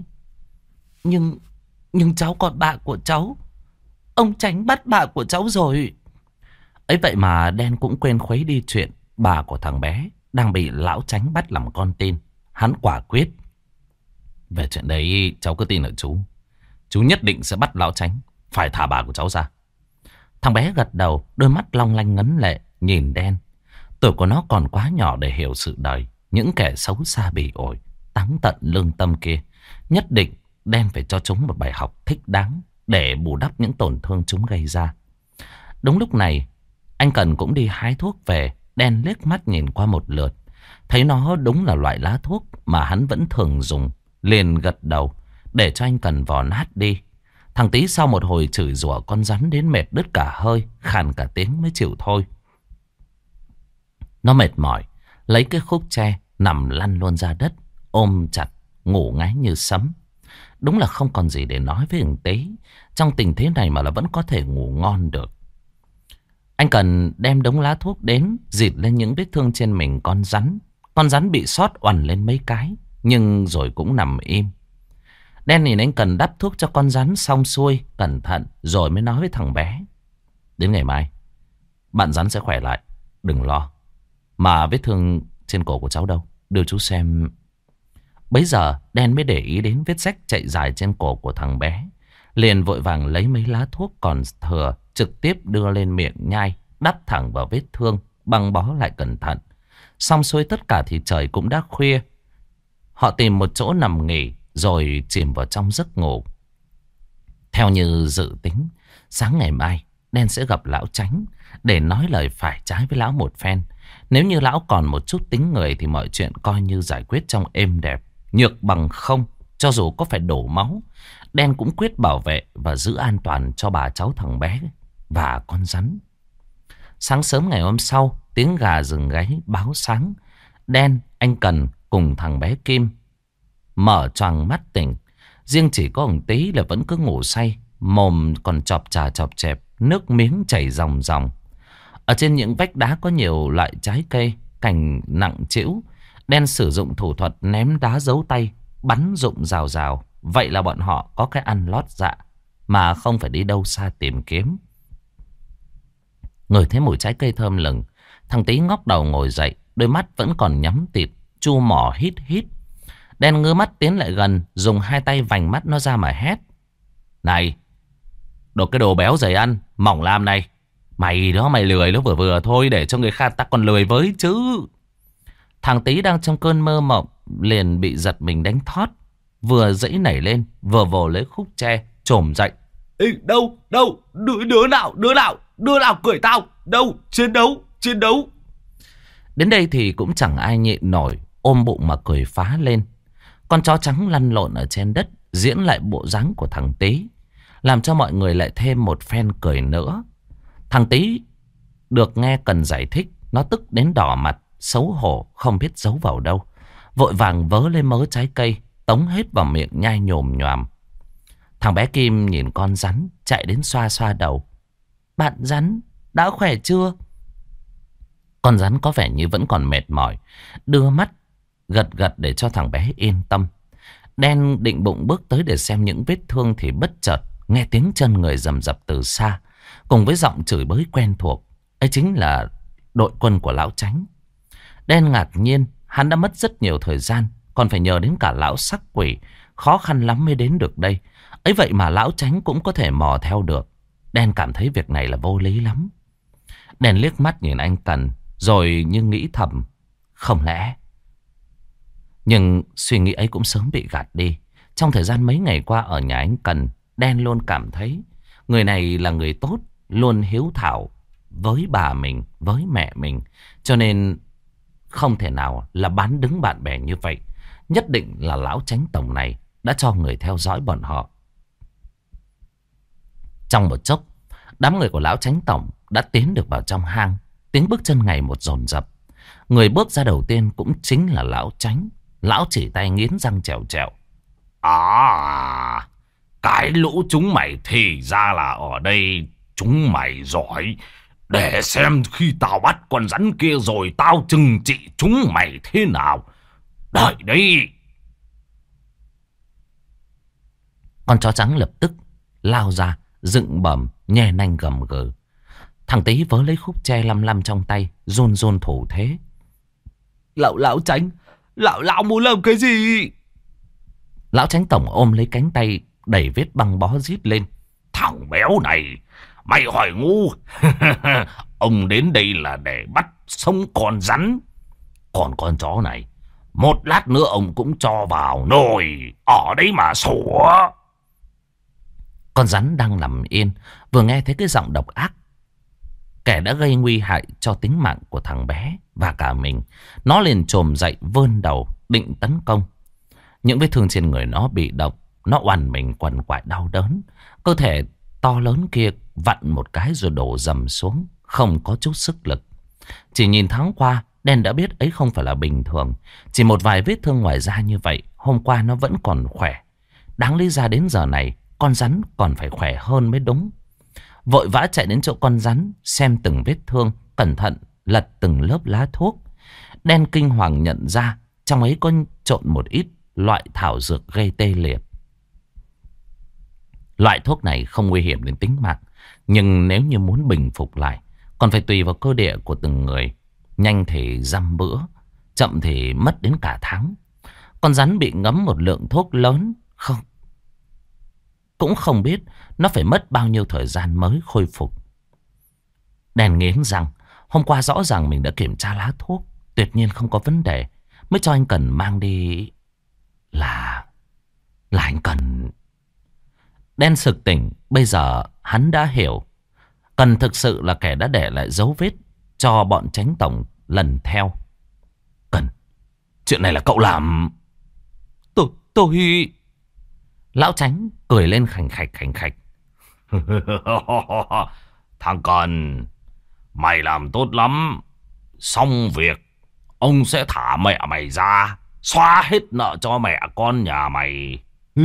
Nhưng cháu còn bạn của cháu. Ông Tránh bắt bạn của cháu rồi. Ấy vậy mà Đen cũng quên khuấy đi chuyện bà của thằng bé đang bị lão Tránh bắt làm con tin. Hắn quả quyết. Về chuyện đấy cháu cứ tin ở chú. Chú nhất định sẽ bắt lão Tránh phải thả bà của cháu ra. Thằng bé gật đầu, đôi mắt long lanh ngấn lệ nhìn Đen. Tuổi của nó còn quá nhỏ để hiểu sự đời. Những kẻ xấu xa bỉ ổi, táng tận lương tâm kia, nhất định Đen phải cho chúng một bài học thích đáng để bù đắp những tổn thương chúng gây ra. Đúng lúc này, anh Cần cũng đi hái thuốc về. Đen liếc mắt nhìn qua một lượt, thấy nó đúng là loại lá thuốc mà hắn vẫn thường dùng, liền gật đầu để cho anh Cần vò nát đi. Thằng Tý sau một hồi chửi rủa con rắn đến mệt đứt cả hơi, khàn cả tiếng mới chịu thôi. Nó mệt mỏi, lấy cái khúc tre nằm lăn luôn ra đất, ôm chặt, ngủ ngáy như sấm. Đúng là không còn gì để nói với thằng Tý. Trong tình thế này mà là vẫn có thể ngủ ngon được. Anh Cần đem đống lá thuốc đến, dịt lên những vết thương trên mình con rắn. Con rắn bị xót oằn lên mấy cái, nhưng rồi cũng nằm im. Đen nhìn anh Cần đắp thuốc cho con rắn xong xuôi, cẩn thận, rồi mới nói với thằng bé. Đến ngày mai, bạn rắn sẽ khỏe lại, đừng lo. Mà vết thương trên cổ của cháu đâu, đưa chú xem. Bấy giờ Đen mới để ý đến vết rách chạy dài trên cổ của thằng bé. Liền vội vàng lấy mấy lá thuốc còn thừa, trực tiếp đưa lên miệng nhai, đắp thẳng vào vết thương, băng bó lại cẩn thận. Xong xuôi tất cả thì trời cũng đã khuya. Họ tìm một chỗ nằm nghỉ, rồi chìm vào trong giấc ngủ. Theo như dự tính, sáng ngày mai Đen sẽ gặp lão Tránh để nói lời phải trái với lão một phen. Nếu như lão còn một chút tính người thì mọi chuyện coi như giải quyết trong êm đẹp. Nhược bằng không, cho dù có phải đổ máu, Đen cũng quyết bảo vệ và giữ an toàn cho bà cháu thằng bé và con rắn. Sáng sớm ngày hôm sau, tiếng gà rừng gáy báo sáng. Đen, anh Cần cùng thằng bé Kim mở choàng mắt tỉnh. Riêng chỉ có ông Tý là vẫn cứ ngủ say, mồm còn chọp chà chọp chẹp, nước miếng chảy ròng ròng. Ở trên những vách đá có nhiều loại trái cây, cành nặng trĩu. Đen sử dụng thủ thuật ném đá giấu tay, bắn rụng rào rào. Vậy là bọn họ có cái ăn lót dạ, mà không phải đi đâu xa tìm kiếm. Ngửi thấy mùi trái cây thơm lừng, thằng Tý ngóc đầu ngồi dậy, đôi mắt vẫn còn nhắm tịt, chu mỏ hít hít. Đen ngơ mắt tiến lại gần, dùng hai tay vành mắt nó ra mà hét. Này, cái đồ béo dày ăn, mỏng lam này. Mày đó, mày lười nó vừa vừa thôi, để cho người khác ta còn lười với chứ. Thằng Tý đang trong cơn mơ mộng, liền bị giật mình đánh thót. Vừa dãy nảy lên, vừa vồ lấy khúc tre, trồm dậy. Ê, đâu, đứa nào cười tao, đâu, chiến đấu. Đến đây thì cũng chẳng ai nhịn nổi, ôm bụng mà cười phá lên. Con chó trắng lăn lộn ở trên đất, diễn lại bộ dáng của thằng Tý, làm cho mọi người lại thêm một phen cười nữa. Thằng Tý được nghe Cần giải thích, nó tức đến đỏ mặt, xấu hổ không biết giấu vào đâu, vội vàng vớ lấy mớ trái cây, tống hết vào miệng nhai nhồm nhoàm. Thằng bé Kim nhìn con rắn, chạy đến xoa xoa đầu. Bạn rắn, đã khỏe chưa? Con rắn có vẻ như vẫn còn mệt mỏi, đưa mắt gật gật để cho thằng bé yên tâm. Đen định bụng bước tới để xem những vết thương thì bất chợt nghe tiếng chân người rầm rập từ xa, cùng với giọng chửi bới quen thuộc. Ấy chính là đội quân của lão Tránh. Đen ngạc nhiên, hắn đã mất rất nhiều thời gian, còn phải nhờ đến cả lão sắc quỷ, khó khăn lắm mới đến được đây. Ấy vậy mà lão Tránh cũng có thể mò theo được. Đen cảm thấy việc này là vô lý lắm. Đen liếc mắt nhìn anh Cần, rồi như nghĩ thầm, không lẽ. Nhưng suy nghĩ ấy cũng sớm bị gạt đi. Trong thời gian mấy ngày qua ở nhà anh Cần, Đen luôn cảm thấy Người này là người tốt, luôn hiếu thảo với bà mình, với mẹ mình. Cho nên không thể nào là bán đứng bạn bè như vậy. Nhất định là lão chánh tổng này đã cho người theo dõi bọn họ. Trong một chốc, đám người của lão chánh tổng đã tiến được vào trong hang. Tiếng bước chân ngày một dồn dập. Người bước ra đầu tiên cũng chính là lão chánh. Lão chỉ tay nghiến răng trèo trèo. À, cái lũ chúng mày thì ra là ở đây. Chúng mày giỏi. Để xem khi tao bắt con rắn kia rồi tao trừng trị chúng mày thế nào. Đợi đi. Con chó trắng lập tức lao ra, dựng bầm, nhe nanh gầm gừ. Thằng Tý vớ lấy khúc tre lăm lăm trong tay, run run thủ thế. Lão Chánh, lão muốn làm cái gì? Lão Chánh tổng ôm lấy cánh tay, đẩy vết băng bó rít lên. Thằng béo này, mày hỏi ngu. Ông đến đây là để bắt sống con rắn. Còn con chó này, một lát nữa ông cũng cho vào nồi ở đấy mà sủa. Con rắn đang nằm yên, vừa nghe thấy cái giọng độc ác, kẻ đã gây nguy hại cho tính mạng của thằng bé và cả mình. Nó liền chồm dậy vươn đầu định tấn công. Những vết thương trên người nó bị động. Nó oằn mình quằn quại đau đớn. Cơ thể to lớn kia vặn một cái rồi đổ dầm xuống, không có chút sức lực. Chỉ nhìn thoáng qua, Đen đã biết ấy không phải là bình thường. Chỉ một vài vết thương ngoài da như vậy, hôm qua nó vẫn còn khỏe. Đáng lý ra đến giờ này con rắn còn phải khỏe hơn mới đúng. Vội vã chạy đến chỗ con rắn, xem từng vết thương, cẩn thận lật từng lớp lá thuốc. Đen kinh hoàng nhận ra trong ấy có trộn một ít loại thảo dược gây tê liệt. Loại thuốc này không nguy hiểm đến tính mạng, nhưng nếu như muốn bình phục lại còn phải tùy vào cơ địa của từng người. Nhanh thì dăm bữa, chậm thì mất đến cả tháng. Con rắn bị ngấm một lượng thuốc lớn, cũng không biết nó phải mất bao nhiêu thời gian mới khôi phục. Đen nghiến răng, hôm qua rõ ràng mình đã kiểm tra lá thuốc, tuyệt nhiên không có vấn đề, mới cho anh Cần mang đi. Là anh Cần. Đen sực tỉnh, bây giờ hắn đã hiểu. Cần thực sự là kẻ đã để lại dấu vết cho bọn chánh tổng lần theo. Cần, chuyện này là cậu làm? Tôi... Lão Chánh cười lên khành khạch. Thằng Cần, mày làm tốt lắm. Xong việc, ông sẽ thả mẹ mày ra, xóa hết nợ cho mẹ con nhà mày.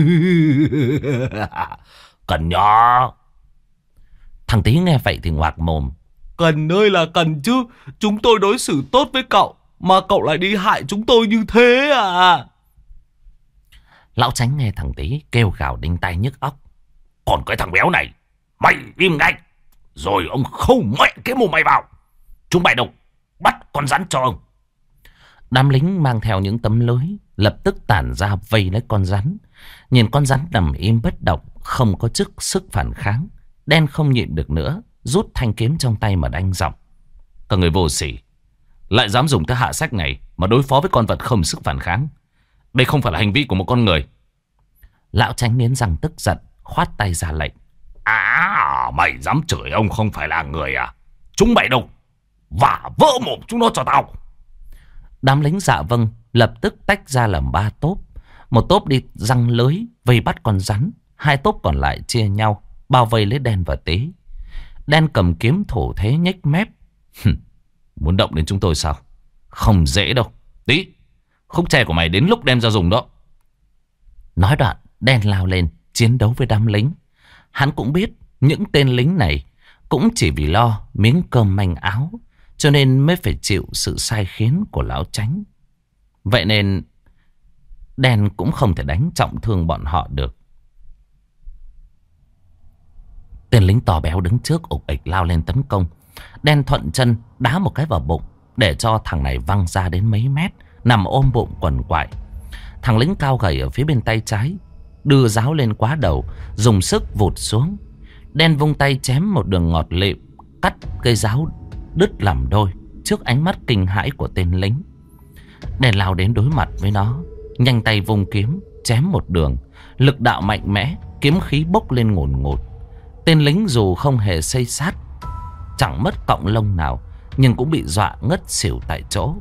Cần nhớ. Thằng Tý nghe vậy thì ngoạc mồm. Cần ơi là Cần chứ. Chúng tôi đối xử tốt với cậu, mà cậu lại đi hại chúng tôi như thế à? Lão Chánh nghe thằng Tý kêu gào đinh tai nhức óc. Còn cái thằng béo này, mày im ngay, rồi ông khâu mẹ cái mồm mày vào. Chúng mày đâu, bắt con rắn cho ông. Đám lính mang theo những tấm lưới lập tức tản ra vây lấy con rắn. Nhìn con rắn nằm im bất động, không có sức phản kháng. Đen không nhịn được nữa, rút thanh kiếm trong tay mà đanh giọng. Các người vô sỉ, lại dám dùng cái hạ sách này mà đối phó với con vật không sức phản kháng. Đây không phải là hành vi của một con người. Lão Chánh nghiến răng tức giận, khoát tay ra lệnh. À, mày dám chửi ông không phải là người à? Chúng mày đâu, vả vỡ mồm chúng nó cho tao. Đám lính dạ vâng lập tức tách ra làm 3 tốp. Một tốp đi giăng lưới vây bắt con rắn, 2 tốp còn lại chia nhau bao vây lấy Đen và Tý. Đen cầm kiếm thủ thế nhếch mép. Muốn động đến chúng tôi sao? Không dễ đâu. Tý, khúc tre của mày đến lúc đem ra dùng đó. Nói đoạn, Đen lao lên chiến đấu với đám lính. Hắn cũng biết những tên lính này cũng chỉ vì lo miếng cơm manh áo, cho nên mới phải chịu sự sai khiến của lão Chánh. Vậy nên Đen cũng không thể đánh trọng thương bọn họ được. Tên lính to béo đứng trước ục ịch lao lên tấn công. Đen thuận chân đá một cái vào bụng, để cho thằng này văng ra đến mấy mét, nằm ôm bụng quằn quại. Thằng lính cao gầy ở phía bên tay trái đưa giáo lên quá đầu, dùng sức vụt xuống. Đen vung tay chém một đường ngọt lịm, cắt cây giáo đứt làm đôi trước ánh mắt kinh hãi của tên lính. Đen lao đến đối mặt với nó, nhanh tay vung kiếm chém một đường, lực đạo mạnh mẽ, kiếm khí bốc lên ngùn ngụt. Tên lính dù không hề xây sát, chẳng mất cọng lông nào, nhưng cũng bị dọa ngất xỉu tại chỗ.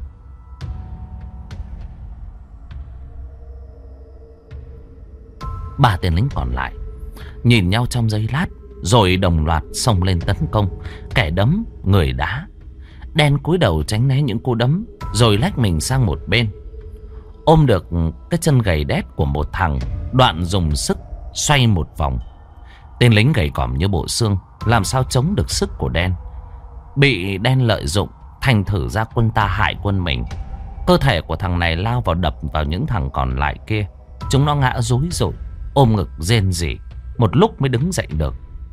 Ba tên lính còn lại nhìn nhau trong giây lát, rồi đồng loạt xông lên tấn công, kẻ đấm người đá. Đen cúi đầu tránh né những cú đấm, rồi lách mình sang một bên, ôm được cái chân gầy đét của một thằng, đoạn dùng sức xoay một vòng. Tên lính gầy còm như bộ xương, làm sao chống được sức của Đen. Bị Đen lợi dụng, thành thử ra quân ta hại quân mình. Cơ thể của thằng này lao vào đập vào những thằng còn lại kia. Chúng nó ngã rúi rụi, ôm ngực rên rỉ, một lúc mới đứng dậy được.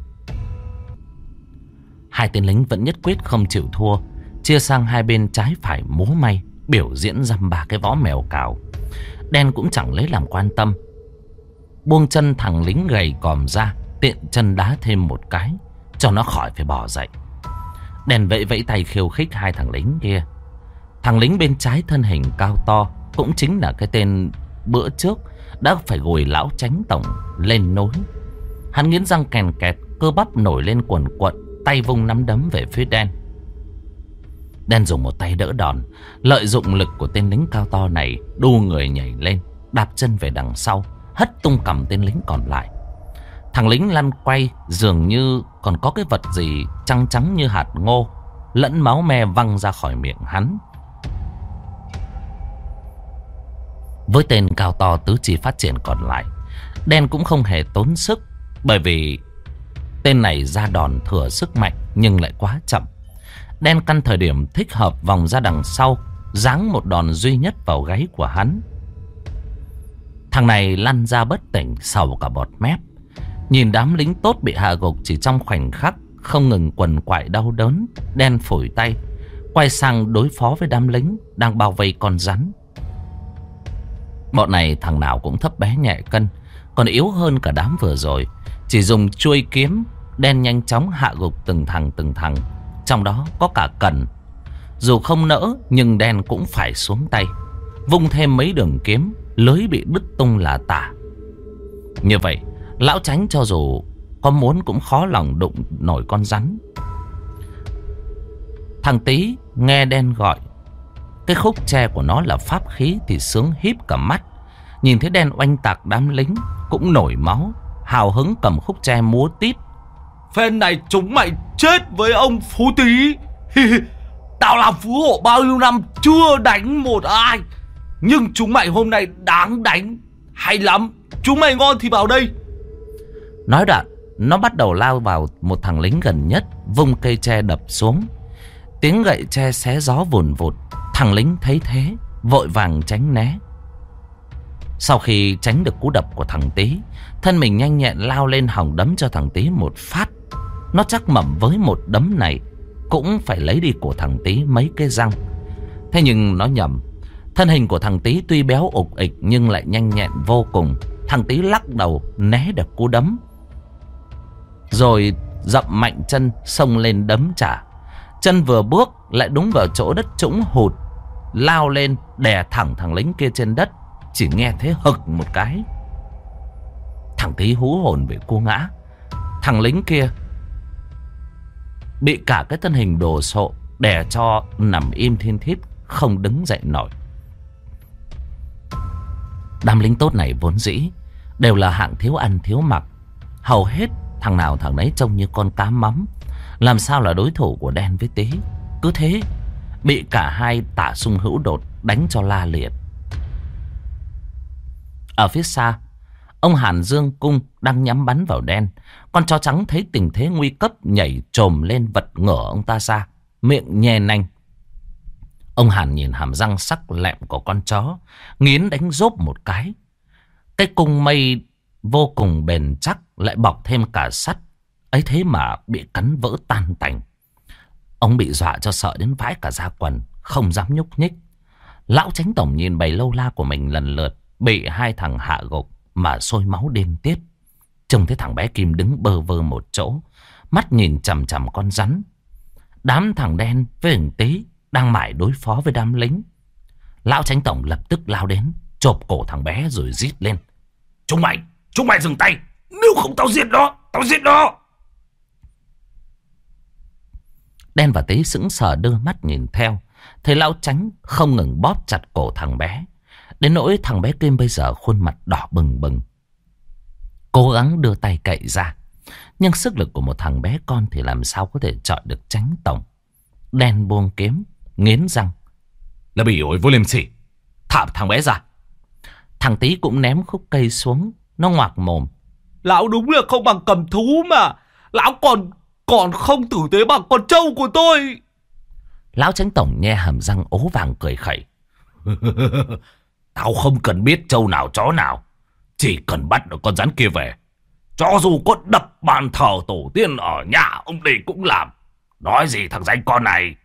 Hai tên lính vẫn nhất quyết không chịu thua, chia sang hai bên trái phải múa may, biểu diễn dăm ba cái võ mèo cào. Đen cũng chẳng lấy làm quan tâm, buông chân thằng lính gầy còm ra, tiện chân đá thêm một cái cho nó khỏi phải bò dậy. Đen vẫy vẫy tay khiêu khích hai thằng lính kia. Thằng lính bên trái thân hình cao to, cũng chính là cái tên bữa trước đã phải gùi lão Chánh tổng lên nối. Hắn nghiến răng kèn kẹt, cơ bắp nổi lên quần quận, tay vung nắm đấm về phía Đen. Đen dùng một tay đỡ đòn, lợi dụng lực của tên lính cao to này, đu người nhảy lên, đạp chân về đằng sau, hất tung cằm tên lính còn lại. Thằng lính lăn quay, dường như còn có cái vật gì trắng trắng như hạt ngô, lẫn máu me văng ra khỏi miệng hắn. Với tên cao to tứ chi phát triển còn lại, Đen cũng không hề tốn sức, bởi vì tên này ra đòn thừa sức mạnh nhưng lại quá chậm. Đen căn thời điểm thích hợp vòng ra đằng sau, giáng một đòn duy nhất vào gáy của hắn. Thằng này lăn ra bất tỉnh, sầu cả bọt mép. Nhìn đám lính tốt bị hạ gục chỉ trong khoảnh khắc, không ngừng quằn quại đau đớn, Đen phủi tay, quay sang đối phó với đám lính đang bao vây con rắn. Bọn này thằng nào cũng thấp bé nhẹ cân, còn yếu hơn cả đám vừa rồi. Chỉ dùng chuôi kiếm, Đen nhanh chóng hạ gục từng thằng, trong đó có cả Cần. Dù không nỡ nhưng Đen cũng phải xuống tay, vung thêm mấy đường kiếm, lưới bị đứt tung là tả. Như vậy lão Chánh cho dù có muốn cũng khó lòng đụng nổi con rắn. Thằng Tý nghe Đen gọi cái khúc tre của nó là pháp khí thì sướng híp cả mắt. Nhìn thấy Đen oanh tạc đám lính cũng nổi máu, hào hứng cầm khúc tre múa tít. Phen này chúng mày chết với ông Phú Tý. Tao làm phú hộ bao nhiêu năm chưa đánh một ai, nhưng chúng mày hôm nay đáng đánh. Hay lắm, chúng mày ngon thì vào đây. Nói đoạn, nó bắt đầu lao vào một thằng lính gần nhất, vung cây tre đập xuống. Tiếng gậy tre xé gió vùn vụt. Thằng lính thấy thế, vội vàng tránh né. Sau khi tránh được cú đập của thằng Tý, thân mình nhanh nhẹn lao lên hòng đấm cho thằng Tý một phát. Nó chắc mẩm với một đấm này cũng phải lấy đi của thằng Tý mấy cái răng. Thế nhưng nó nhầm. Thân hình của thằng Tý tuy béo ục ịch nhưng lại nhanh nhẹn vô cùng. Thằng Tý lắc đầu né được cú đấm, rồi dậm mạnh chân xông lên đấm trả. Chân vừa bước lại đúng vào chỗ đất trũng hụt, lao lên đè thẳng thằng lính kia trên đất. Chỉ nghe thấy hực một cái, thằng Tý hú hồn về cú ngã. Thằng lính kia bị cả cái thân hình đồ sộ đè cho nằm im thiên thít, không đứng dậy nổi. Đám lính tốt này vốn dĩ đều là hạng thiếu ăn thiếu mặc, hầu hết thằng nào thằng nấy trông như con cá mắm, làm sao là đối thủ của Đen với Tý. Cứ thế bị cả hai tả sung hữu đột đánh cho la liệt. Ở phía xa, ông Hàn Dương Cung đang nhắm bắn vào Đen. Con chó trắng thấy tình thế nguy cấp nhảy trồm lên vật ngửa ông ta ra, miệng nhe nanh. Ông Hàn nhìn hàm răng sắc lẹm của con chó, nghiến đánh rốp một cái. Cái cung mây vô cùng bền chắc, lại bọc thêm cả sắt, ấy thế mà bị cắn vỡ tan tành. Ông bị dọa cho sợ đến vãi cả da quần, không dám nhúc nhích. Lão Chánh tổng nhìn bầy lâu la của mình lần lượt bị hai thằng hạ gục mà sôi máu điên tiết. Trông thấy thằng bé Kim đứng bơ vơ một chỗ, mắt nhìn chằm chằm con rắn. Đám thằng Đen với thằng Tý đang mải đối phó với đám lính. Lão Chánh tổng lập tức lao đến, chộp cổ thằng bé rồi rít lên: Chúng mày dừng tay, nếu không tao giết nó. Đen và Tí sững sờ đưa mắt nhìn theo. Thấy lão Tránh không ngừng bóp chặt cổ thằng bé, đến nỗi thằng bé Kim bây giờ khuôn mặt đỏ bừng bừng. Cố gắng đưa tay cậy ra, nhưng sức lực của một thằng bé con thì làm sao có thể chọi được Tránh tổng. Đen buông kiếm, nghiến răng. Là bị ổi vô liêm sỉ, thả thằng bé ra. Thằng Tí cũng ném khúc cây xuống. Nó ngoạc mồm. Lão đúng là không bằng cầm thú mà. Lão còn không tử tế bằng con trâu của tôi. Lão Tránh tổng nhe hàm răng ố vàng cười khẩy. Tao không cần biết trâu nào chó nào, chỉ cần bắt được con rắn kia về. Cho dù có đập bàn thờ tổ tiên ở nhà ông đây cũng làm. Nói gì thằng danh con này.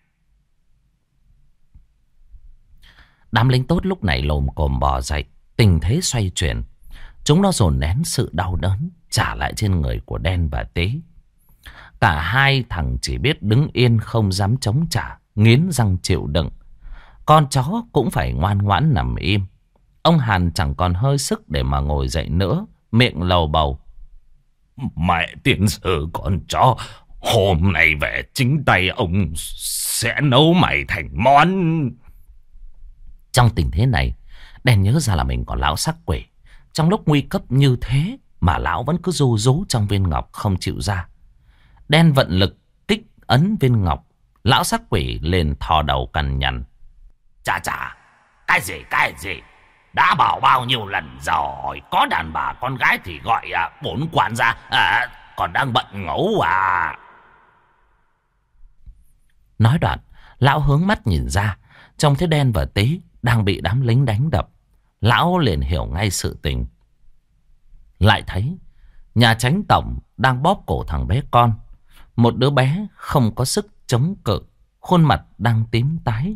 Đám lính tốt lúc này lồm cồm bò dậy. Tình thế xoay chuyển. Chúng nó dồn nén sự đau đớn trả lại trên người của Đen và Tí. Cả hai thằng chỉ biết đứng yên không dám chống trả, nghiến răng chịu đựng. Con chó cũng phải ngoan ngoãn nằm im. Ông Hàn chẳng còn hơi sức để mà ngồi dậy nữa, miệng lầu bầu. Mẹ tiên sư con chó, hôm nay về chính tay ông sẽ nấu mày thành món. Trong tình thế này, Đen nhớ ra là mình còn lão sắc quỷ. Trong lúc nguy cấp như thế mà lão vẫn cứ ru rú trong viên ngọc không chịu ra. Đen vận lực kích ấn viên ngọc. Lão sắc quỷ liền thò đầu cằn nhằn. Chà, cái gì? Đã bảo bao nhiêu lần rồi, có đàn bà con gái thì gọi bốn quản gia, còn đang bận ngủ à. Nói đoạn, lão hướng mắt nhìn ra, trông thấy Đen và Tí đang bị đám lính đánh đập. Lão liền hiểu ngay sự tình. Lại thấy nhà Tránh tổng đang bóp cổ thằng bé con. Một đứa bé không có sức chống cự, khuôn mặt đang tím tái.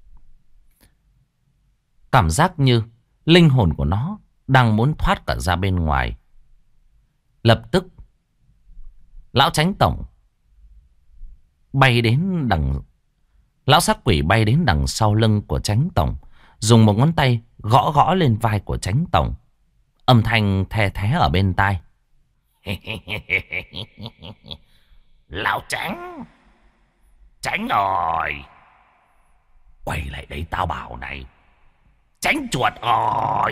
Cảm giác như linh hồn của nó đang muốn thoát cả ra bên ngoài. Lập tức lão Tránh tổng bay đến đằng... Lão sắc quỷ bay đến đằng sau lưng của Tránh tổng, dùng một ngón tay gõ gõ lên vai của Tránh tổng. Âm thanh the thé ở bên tai. Lão Tránh rồi. Quay lại đấy tao bảo này. Tránh chuột rồi.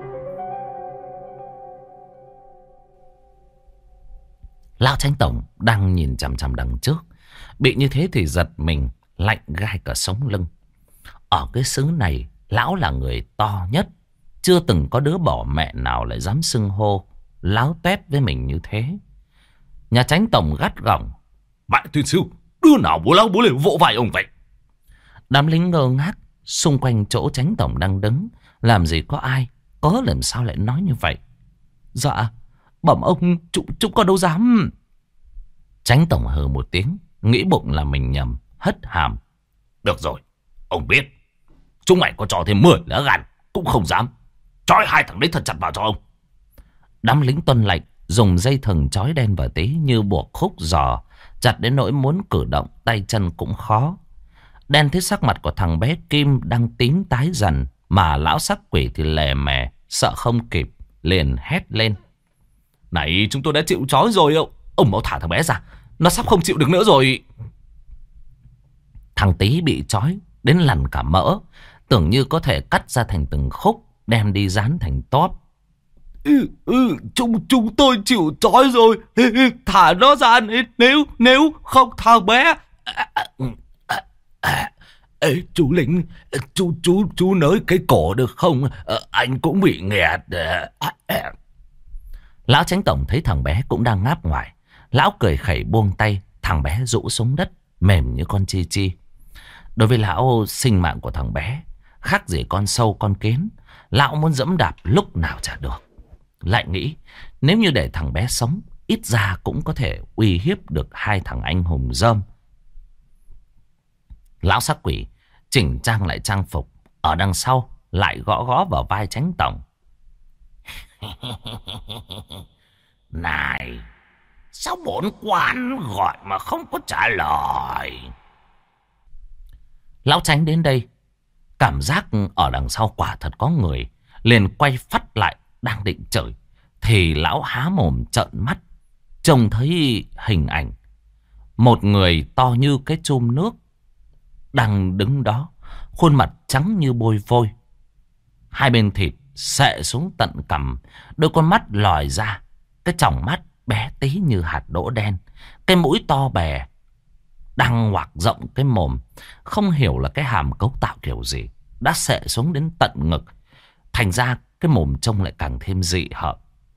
Lão Tránh tổng đang nhìn chằm chằm đằng trước. Bị như thế thì giật mình, lạnh gai cả sống lưng. Ở cái xứ này, lão là người to nhất. Chưa từng có đứa bỏ mẹ nào lại dám xưng hô láo tét với mình như thế. Nhà Tránh tổng gắt gỏng. Mẹ tuyên sư, đứa nào bố lão bố liền vỗ vai ông vậy? Đám lính ngơ ngác xung quanh chỗ Tránh tổng đang đứng. Làm gì có ai, có làm sao lại nói như vậy? Dạ, bẩm ông, chúng con đâu dám. Tránh tổng hừ một tiếng, nghĩ bụng là mình nhầm, hất hàm. Được rồi, ông biết. Chúng mày có cho thêm 10 lá gan cũng không dám. Trói hai thằng đấy thật chặt vào cho ông. Đám lính tuân lệnh dùng dây thừng trói Đen và Tí như buộc khúc giò, chặt đến nỗi muốn cử động tay chân cũng khó. Đen thấy sắc mặt của thằng bé Kim đang tím tái dần, mà lão sắc quỷ thì lè mè, sợ không kịp, liền hét lên. Này, chúng tôi đã chịu trói rồi. Ông mau thả thằng bé ra, nó sắp không chịu được nữa rồi. Thằng Tí bị trói đến lằn cả mỡ, tưởng như có thể cắt ra thành từng khúc, đem đi dán thành tóp. Chúng tôi chịu trói rồi. Thả nó ra, nếu không thằng bé. Ê, chú lính, chú nới cái cổ được không? Anh cũng bị nghẹt. Lão Tránh tổng thấy thằng bé cũng đang ngáp ngoài. Lão cười khẩy buông tay, thằng bé rũ xuống đất, mềm như con chi chi. Đối với lão, sinh mạng của thằng bé khác gì con sâu con kiến. Lão muốn giẫm đạp lúc nào chả được. Lại nghĩ, nếu như để thằng bé sống, ít ra cũng có thể uy hiếp được hai thằng anh hùng rơm. Lão sắc quỷ chỉnh trang lại trang phục, ở đằng sau lại gõ gõ vào vai Tránh tổng. Này, sao bổn quan gọi mà không có trả lời? Lão Tránh đến đây, cảm giác ở đằng sau quả thật có người, liền quay phắt lại đang định chửi, thì lão há mồm trợn mắt, trông thấy hình ảnh một người to như cái chum nước đang đứng đó, khuôn mặt trắng như bôi vôi. Hai bên thịt xệ xuống tận cằm, đôi con mắt lòi ra, cái tròng mắt bé tí như hạt đỗ đen, cái mũi to bè, đang ngoạc rộng cái mồm. Không hiểu là cái hàm cấu tạo kiểu gì, đã xệ xuống đến tận ngực, thành ra cái mồm trông lại càng thêm dị hợm.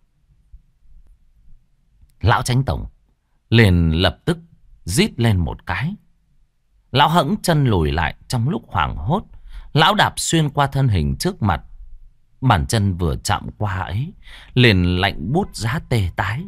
Lão Chánh Tổng liền lập tức rít lên một cái. Lão hẫng chân lùi lại. Trong lúc hoảng hốt, lão đạp xuyên qua thân hình trước mặt. Bàn chân vừa chạm qua ấy liền lạnh buốt giá tê tái.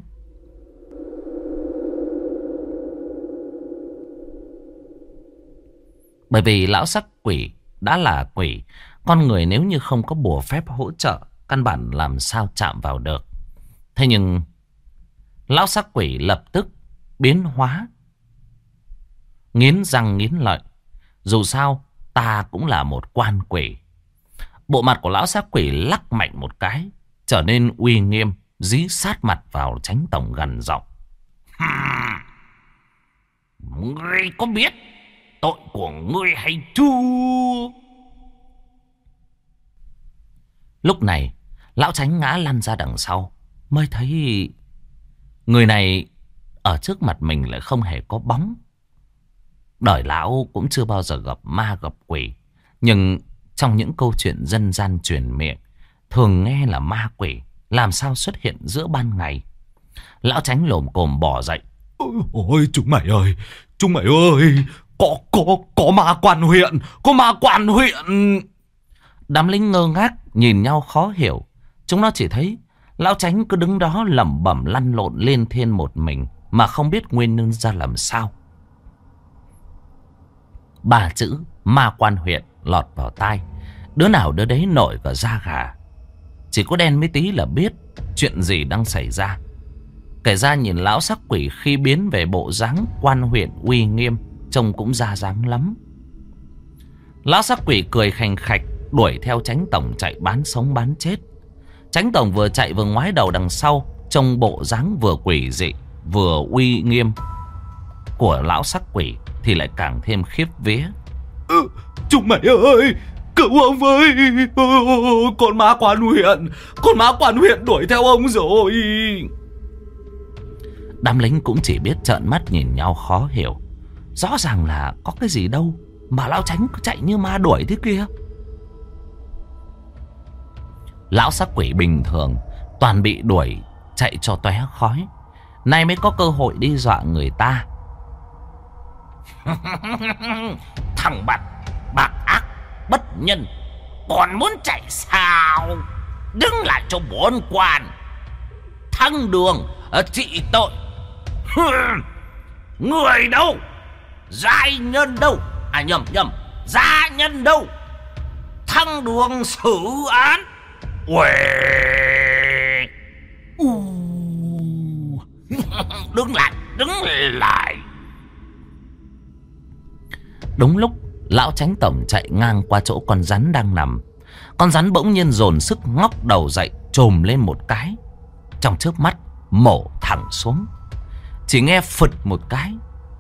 Bởi vì lão sắc quỷ đã là quỷ, con người nếu như không có bùa phép hỗ trợ, căn bản làm sao chạm vào được. Thế nhưng lão sắc quỷ lập tức biến hóa, nghiến răng nghiến lợi. Dù sao ta cũng là một quan quỷ. Bộ mặt của lão sắc quỷ lắc mạnh một cái, trở nên uy nghiêm, dí sát mặt vào Chánh Tổng gằn giọng. Ngươi có biết tội của ngươi hay chưa? Lúc này lão Chánh ngã lăn ra đằng sau, mới thấy người này ở trước mặt mình lại không hề có bóng. Đời lão cũng chưa bao giờ gặp ma gặp quỷ, nhưng trong những câu chuyện dân gian truyền miệng thường nghe là ma quỷ làm sao xuất hiện giữa ban ngày. Lão Chánh lồm cồm bò dậy. Ôi chúng mày ơi, có ma quan huyện, có ma quan huyện. Đám lính ngơ ngác nhìn nhau khó hiểu. Chúng nó chỉ thấy lão Chánh cứ đứng đó lẩm bẩm lăn lộn lên thiên một mình, mà không biết nguyên nhân ra làm sao. 3 chữ ma quan huyện lọt vào tai, đứa nào đứa đấy nổi cả da gà. Chỉ có đen mới tí là biết chuyện gì đang xảy ra. Kể ra nhìn lão sắc quỷ khi biến về bộ dáng quan huyện uy nghiêm, trông cũng ra dáng lắm. Lão sắc quỷ cười khành khạch đuổi theo Chánh Tổng chạy bán sống bán chết. Chánh Tổng vừa chạy vừa ngoái đầu đằng sau, trông bộ dáng vừa quỷ dị vừa uy nghiêm của lão sắc quỷ thì lại càng thêm khiếp vía. Chúng mày ơi, cứu ông với. Con ma quan huyện đuổi theo ông rồi. Đám lính cũng chỉ biết trợn mắt nhìn nhau khó hiểu. Rõ ràng là có cái gì đâu mà lão Chánh cứ chạy như ma đuổi thế kia. Lão sắc quỷ bình thường toàn bị đuổi chạy cho tóe khói, nay mới có cơ hội đi dọa người ta. Thằng bạc ác bất nhân, còn muốn chạy sao? Đứng lại cho bốn quan. Thăng đường trị tội. Người đâu? Giai nhân đâu? À nhầm, gia nhân đâu? Thăng đường xử án. Uầy. Đứng lại. Đúng lúc lão Chánh Tổng chạy ngang qua chỗ con rắn đang nằm, con rắn bỗng nhiên dồn sức ngóc đầu dậy, chồm lên một cái, trong chớp mắt mổ thẳng xuống. Chỉ nghe phụt một cái,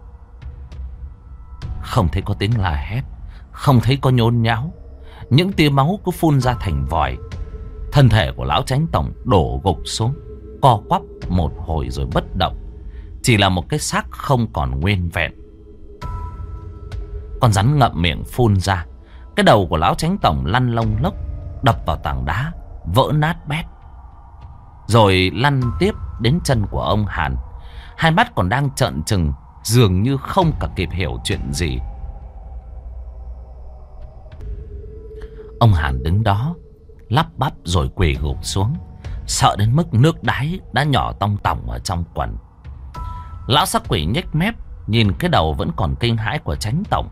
không thấy có tiếng la hét, không thấy có nhốn nháo, những tia máu cứ phun ra thành vòi. Thân thể của lão Chánh Tổng đổ gục xuống, co quắp một hồi rồi bất động, chỉ là một cái xác không còn nguyên vẹn. Con rắn ngậm miệng phun ra, cái đầu của lão Chánh Tổng lăn lông lốc, đập vào tảng đá, vỡ nát bét, rồi lăn tiếp đến chân của ông Hàn. Hai mắt còn đang trợn trừng, dường như không cả kịp hiểu chuyện gì. Ông Hàn đứng đó lắp bắp rồi quỳ gục xuống, sợ đến mức nước đáy đã nhỏ tong tòng ở trong quần. Lão sắc quỷ nhếch mép nhìn cái đầu vẫn còn kinh hãi của Chánh Tổng.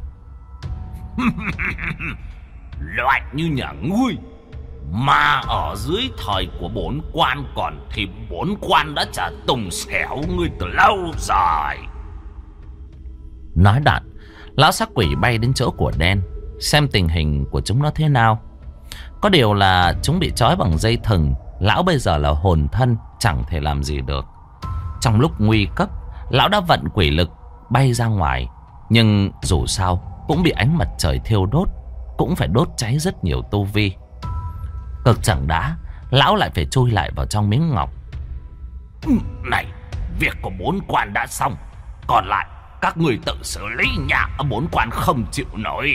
Loại như nhà ngươi mà ở dưới thời của bốn quan còn thì bốn quan đã trả tùng xẻo ngươi từ lâu rồi. Nói đoạn, lão sắc quỷ bay đến chỗ của đen, xem tình hình của chúng nó thế nào. Có điều là chúng bị trói bằng dây thừng, lão bây giờ là hồn thân, chẳng thể làm gì được. Trong lúc nguy cấp, lão đã vận quỷ lực bay ra ngoài. Nhưng dù sao cũng bị ánh mặt trời thiêu đốt, cũng phải đốt cháy rất nhiều tu vi. Cực chẳng đã, lão lại phải chui lại vào trong miếng ngọc. Này, việc của 4 quan đã xong, còn lại các người tự xử lý nhà. 4 quan không chịu nổi.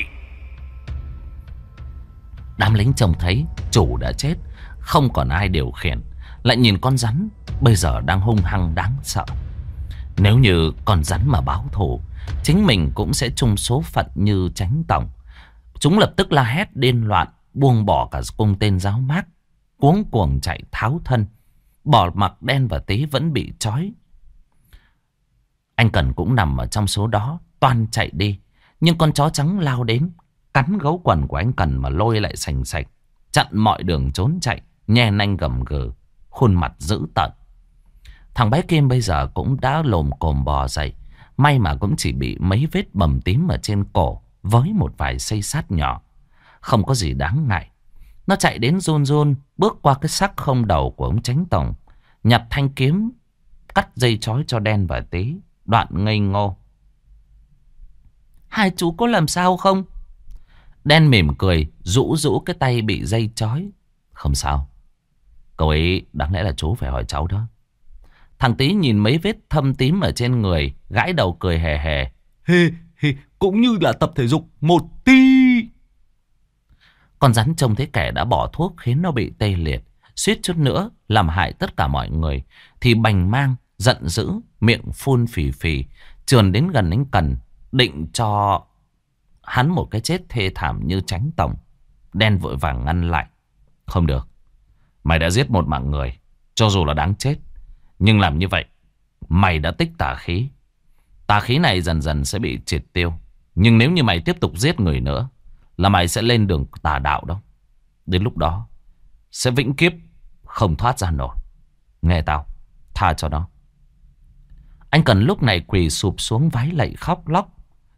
Đám lính trông thấy chủ đã chết, không còn ai điều khiển, lại nhìn con rắn bây giờ đang hung hăng đáng sợ. Nếu như con rắn mà báo thù, chính mình cũng sẽ chung số phận như Chánh tổng. Chúng lập tức la hét điên loạn, buông bỏ cả cung tên giáo mác, cuống cuồng chạy tháo thân, bỏ mặc Đen và Tí vẫn bị trói. Anh Cần cũng nằm ở trong số đó, toan chạy đi, nhưng con chó trắng lao đến, cắn gấu quần của anh Cần mà lôi lại sành sạch, chặn mọi đường trốn chạy, nhe nanh gầm gừ, khuôn mặt dữ tợn. Thằng bé Kim bây giờ cũng đã lồm cồm bò dậy, may mà cũng chỉ bị mấy vết bầm tím ở trên cổ với một vài xây xát nhỏ, không có gì đáng ngại. Nó chạy đến run run bước qua cái xác không đầu của ông Chánh tổng, nhặt thanh kiếm cắt dây chói cho Đen và Tí, đoạn ngây ngô. Hai chú có làm sao không? Đen mỉm cười, rũ rũ cái tay bị dây chói. Không sao. Cậu ấy đáng lẽ là chú phải hỏi cháu đó. Thằng Tí nhìn mấy vết thâm tím ở trên người, gãi đầu cười hề hề. Cũng như là tập thể dục một tí. Con rắn trông thấy kẻ đã bỏ thuốc khiến nó bị tê liệt, suýt chút nữa làm hại tất cả mọi người, thì bành mang, giận dữ, miệng phun phì phì, trườn đến gần anh Cần, định cho hắn một cái chết thê thảm như Chánh tổng. Đen vội vàng ngăn lại. Không được. Mày đã giết một mạng người, cho dù là đáng chết, nhưng làm như vậy mày đã tích tà khí. Tà khí này dần dần sẽ bị triệt tiêu. Nhưng nếu như mày tiếp tục giết người nữa là mày sẽ lên đường tà đạo đó. Đến lúc đó sẽ vĩnh kiếp không thoát ra nổi. Nghe tao, tha cho nó. Anh Cần lúc này quỳ sụp xuống vái lạy khóc lóc.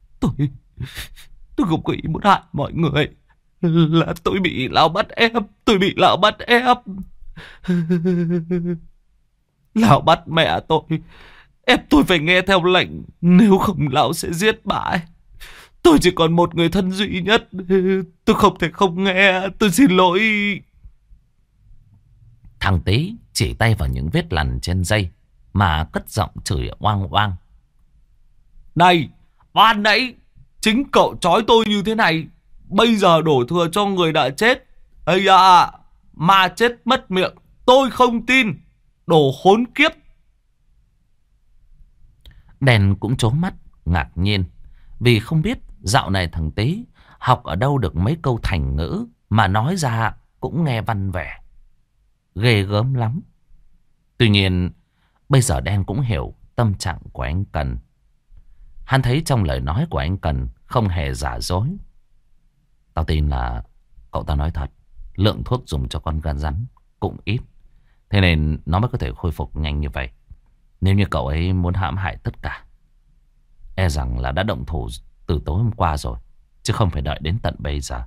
Tôi không có ý muốn hại mọi người. Là tôi bị lão bắt ép. Tôi bị lão bắt ép. Lão bắt mẹ tôi, ép tôi phải nghe theo lệnh, nếu không lão sẽ giết bà ấy. Tôi chỉ còn một người thân duy nhất. Tôi không thể không nghe. Tôi xin lỗi. Thằng Tí chỉ tay vào những vết lằn trên dây mà cất giọng chửi oang oang. Này, ban nãy chính cậu trói tôi như thế này, bây giờ đổ thừa cho người đã chết. Ây à, mà chết mất miệng, tôi không tin. Đồ khốn kiếp. Đèn cũng trố mắt ngạc nhiên, vì không biết dạo này thằng Tí học ở đâu được mấy câu thành ngữ mà nói ra cũng nghe văn vẻ, ghê gớm lắm. Tuy nhiên bây giờ Đen cũng hiểu tâm trạng của anh Cần. Hắn thấy trong lời nói của anh Cần không hề giả dối. Tao tin là cậu ta nói thật. Lượng thuốc dùng cho con gan rắn cũng ít, thế nên nó mới có thể khôi phục nhanh như vậy. Nếu như cậu ấy muốn hãm hại tất cả, e rằng là đã động thủ từ tối hôm qua rồi, chứ không phải đợi đến tận bây giờ.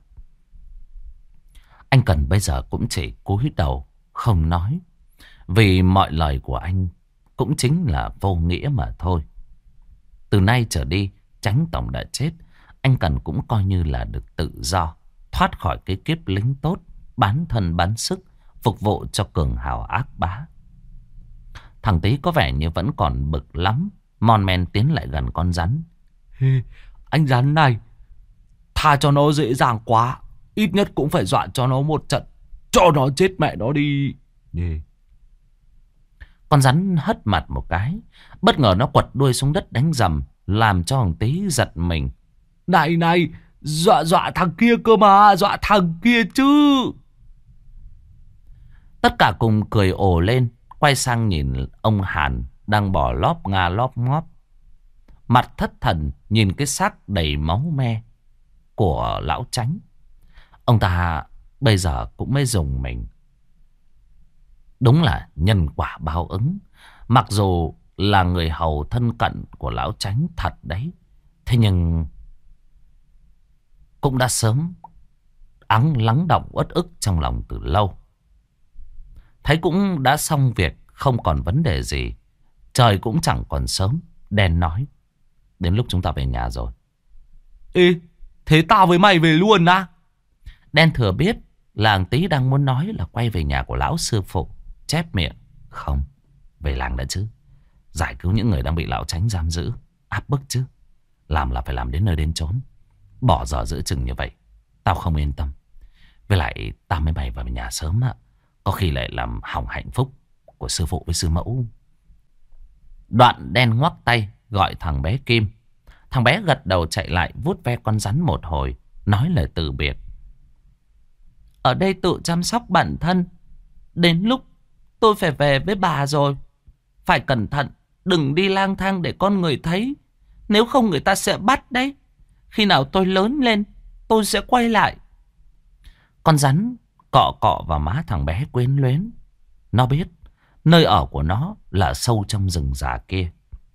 Anh Cần bây giờ cũng chỉ cúi đầu không nói, vì mọi lời của anh cũng chính là vô nghĩa mà thôi. Từ nay trở đi, Chánh tổng đã chết, anh Cần cũng coi như là được tự do, thoát khỏi cái kiếp lính tốt, bán thân bán sức, phục vụ cho cường hào ác bá. Thằng Tí có vẻ như vẫn còn bực lắm, mon men tiến lại gần con rắn. Anh rắn này, tha cho nó dễ dàng quá. Ít nhất cũng phải dọa cho nó một trận, cho nó chết mẹ nó đi. Con rắn hất mặt một cái, bất ngờ nó quật đuôi xuống đất đánh rầm, làm cho thằng Tí giật mình. Này, dọa thằng kia cơ mà, dọa thằng kia chứ. Tất cả cùng cười ồ lên, quay sang nhìn ông Hàn đang bò lóp nga lóp ngóp, mặt thất thần nhìn cái xác đầy máu me của lão Chánh. Ông ta bây giờ cũng mới dùng mình. Đúng là nhân quả báo ứng. Mặc dù là người hầu thân cận của lão Chánh thật đấy, thế nhưng cũng đã sớm lắng đọng uất ức trong lòng từ lâu. Thấy cũng đã xong việc, không còn vấn đề gì, trời cũng chẳng còn sớm. Đen nói: Đến lúc chúng ta về nhà rồi. Ê, thế tao với mày về luôn á? Đen thừa biết làng tí đang muốn nói là quay về nhà của lão sư phụ. Chép miệng. Không, về làng đã chứ. Giải cứu những người đang bị lão Chánh giam giữ, áp bức chứ. Làm là phải làm đến nơi đến chốn. Bỏ giờ giữa chừng như vậy tao không yên tâm. Với lại tao mới bày vào nhà sớm á, có khi lại làm hỏng hạnh phúc của sư phụ với sư mẫu. Đoạn Đen ngoắc tay gọi thằng bé Kim. Thằng bé gật đầu chạy lại vuốt ve con rắn một hồi, nói lời từ biệt. Ở đây tự chăm sóc bản thân. Đến lúc tôi phải về với bà rồi. Phải cẩn thận, đừng đi lang thang để con người thấy. Nếu không người ta sẽ bắt đấy. Khi nào tôi lớn lên, tôi sẽ quay lại. Con rắn cọ cọ vào má thằng bé quyến luyến. Nó biết nơi ở của nó là sâu trong rừng già kia.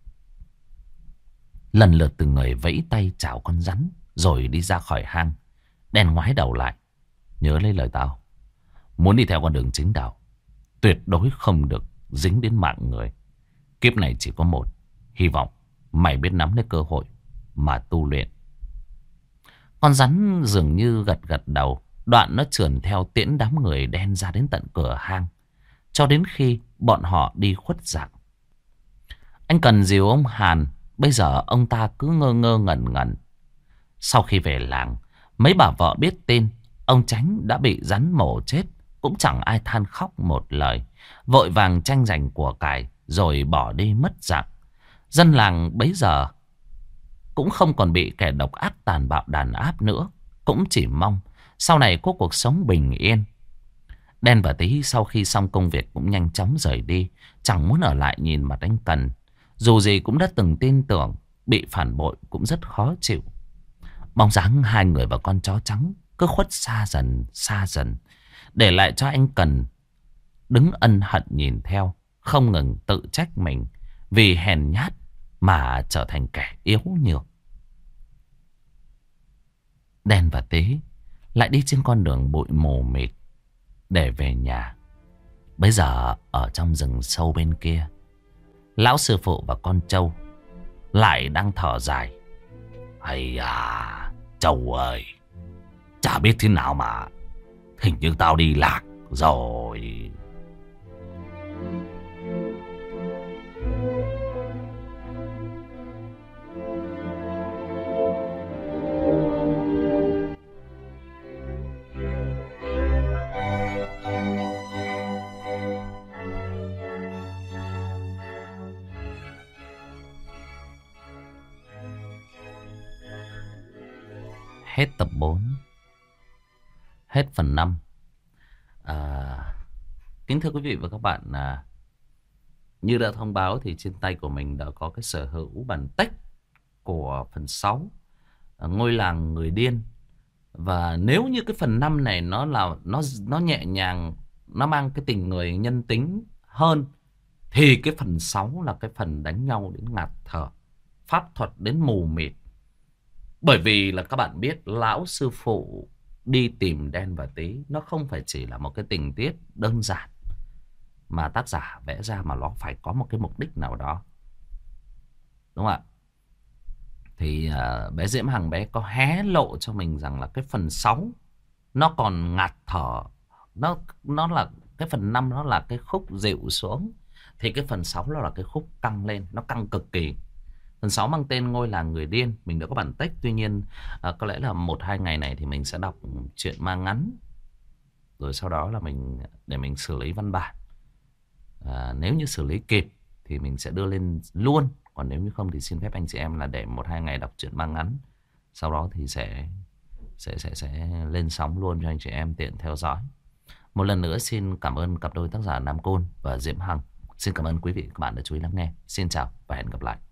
Lần lượt từng người vẫy tay chào con rắn, rồi đi ra khỏi hang. Đen ngoái đầu lại. Nhớ lấy lời tao. Muốn đi theo con đường chính đạo, tuyệt đối không được dính đến mạng người. Kiếp này chỉ có một. Hy vọng mày biết nắm lấy cơ hội mà tu luyện. Con rắn dường như gật gật đầu. Đoạn nó trườn theo tiễn đám người Đen ra đến tận cửa hang, cho đến khi bọn họ đi khuất dạng. Anh Cần dìu ông Hàn. Bây giờ ông ta cứ ngơ ngơ ngẩn ngẩn. Sau khi về làng, mấy bà vợ biết tin ông Chánh đã bị rắn mổ chết, cũng chẳng ai than khóc một lời. Vội vàng tranh giành của cải rồi bỏ đi mất dạng. Dân làng bấy giờ cũng không còn bị kẻ độc ác tàn bạo đàn áp nữa, cũng chỉ mong sau này có cuộc sống bình yên. Đen và Tí sau khi xong công việc cũng nhanh chóng rời đi, chẳng muốn ở lại nhìn mặt anh Cần. Dù gì cũng đã từng tin tưởng, bị phản bội cũng rất khó chịu. Bóng dáng hai người và con chó trắng cứ khuất xa dần, để lại cho anh Cần đứng ân hận nhìn theo, không ngừng tự trách mình vì hèn nhát mà trở thành kẻ yếu nhược. Đen và Tí lại đi trên con đường bụi mù mịt để về nhà. Bây giờ ở trong rừng sâu bên kia, lão sư phụ và con trâu lại đang thở dài. Ây à, Châu ơi, chả biết thế nào mà hình như tao đi lạc rồi. Hết tập 4. Hết phần 5. Kính thưa quý vị và các bạn, như đã thông báo thì trên tay của mình đã có cái sở hữu bản text của phần 6, Ngôi làng người điên. Và nếu như cái phần 5 này nó nhẹ nhàng, nó mang cái tình người nhân tính hơn, thì cái phần 6 là cái phần đánh nhau đến ngạt thở, pháp thuật đến mù mịt. Bởi vì là các bạn biết lão sư phụ đi tìm Đen và Tí, nó không phải chỉ là một cái tình tiết đơn giản mà tác giả vẽ ra, mà nó phải có một cái mục đích nào đó. Đúng không ạ? Thì bé Diễm Hằng bé có hé lộ cho mình rằng là cái phần 6 nó còn ngạt thở. Nó là cái phần 5 nó là cái khúc dịu xuống, thì cái phần 6 nó là cái khúc căng lên, nó căng cực kỳ. Phần 6 mang tên Ngôi làng người điên. Mình đã có bản text, tuy nhiên có lẽ là 1-2 ngày này thì mình sẽ đọc truyện ma ngắn, rồi sau đó là để mình xử lý văn bản. Nếu như xử lý kịp thì mình sẽ đưa lên luôn. Còn nếu như không thì xin phép anh chị em là để 1-2 ngày đọc truyện ma ngắn, sau đó thì sẽ lên sóng luôn cho anh chị em tiện theo dõi. Một lần nữa xin cảm ơn cặp đôi tác giả Nam Côn và Diễm Hằng. Xin cảm ơn quý vị và các bạn đã chú ý lắng nghe. Xin chào và hẹn gặp lại.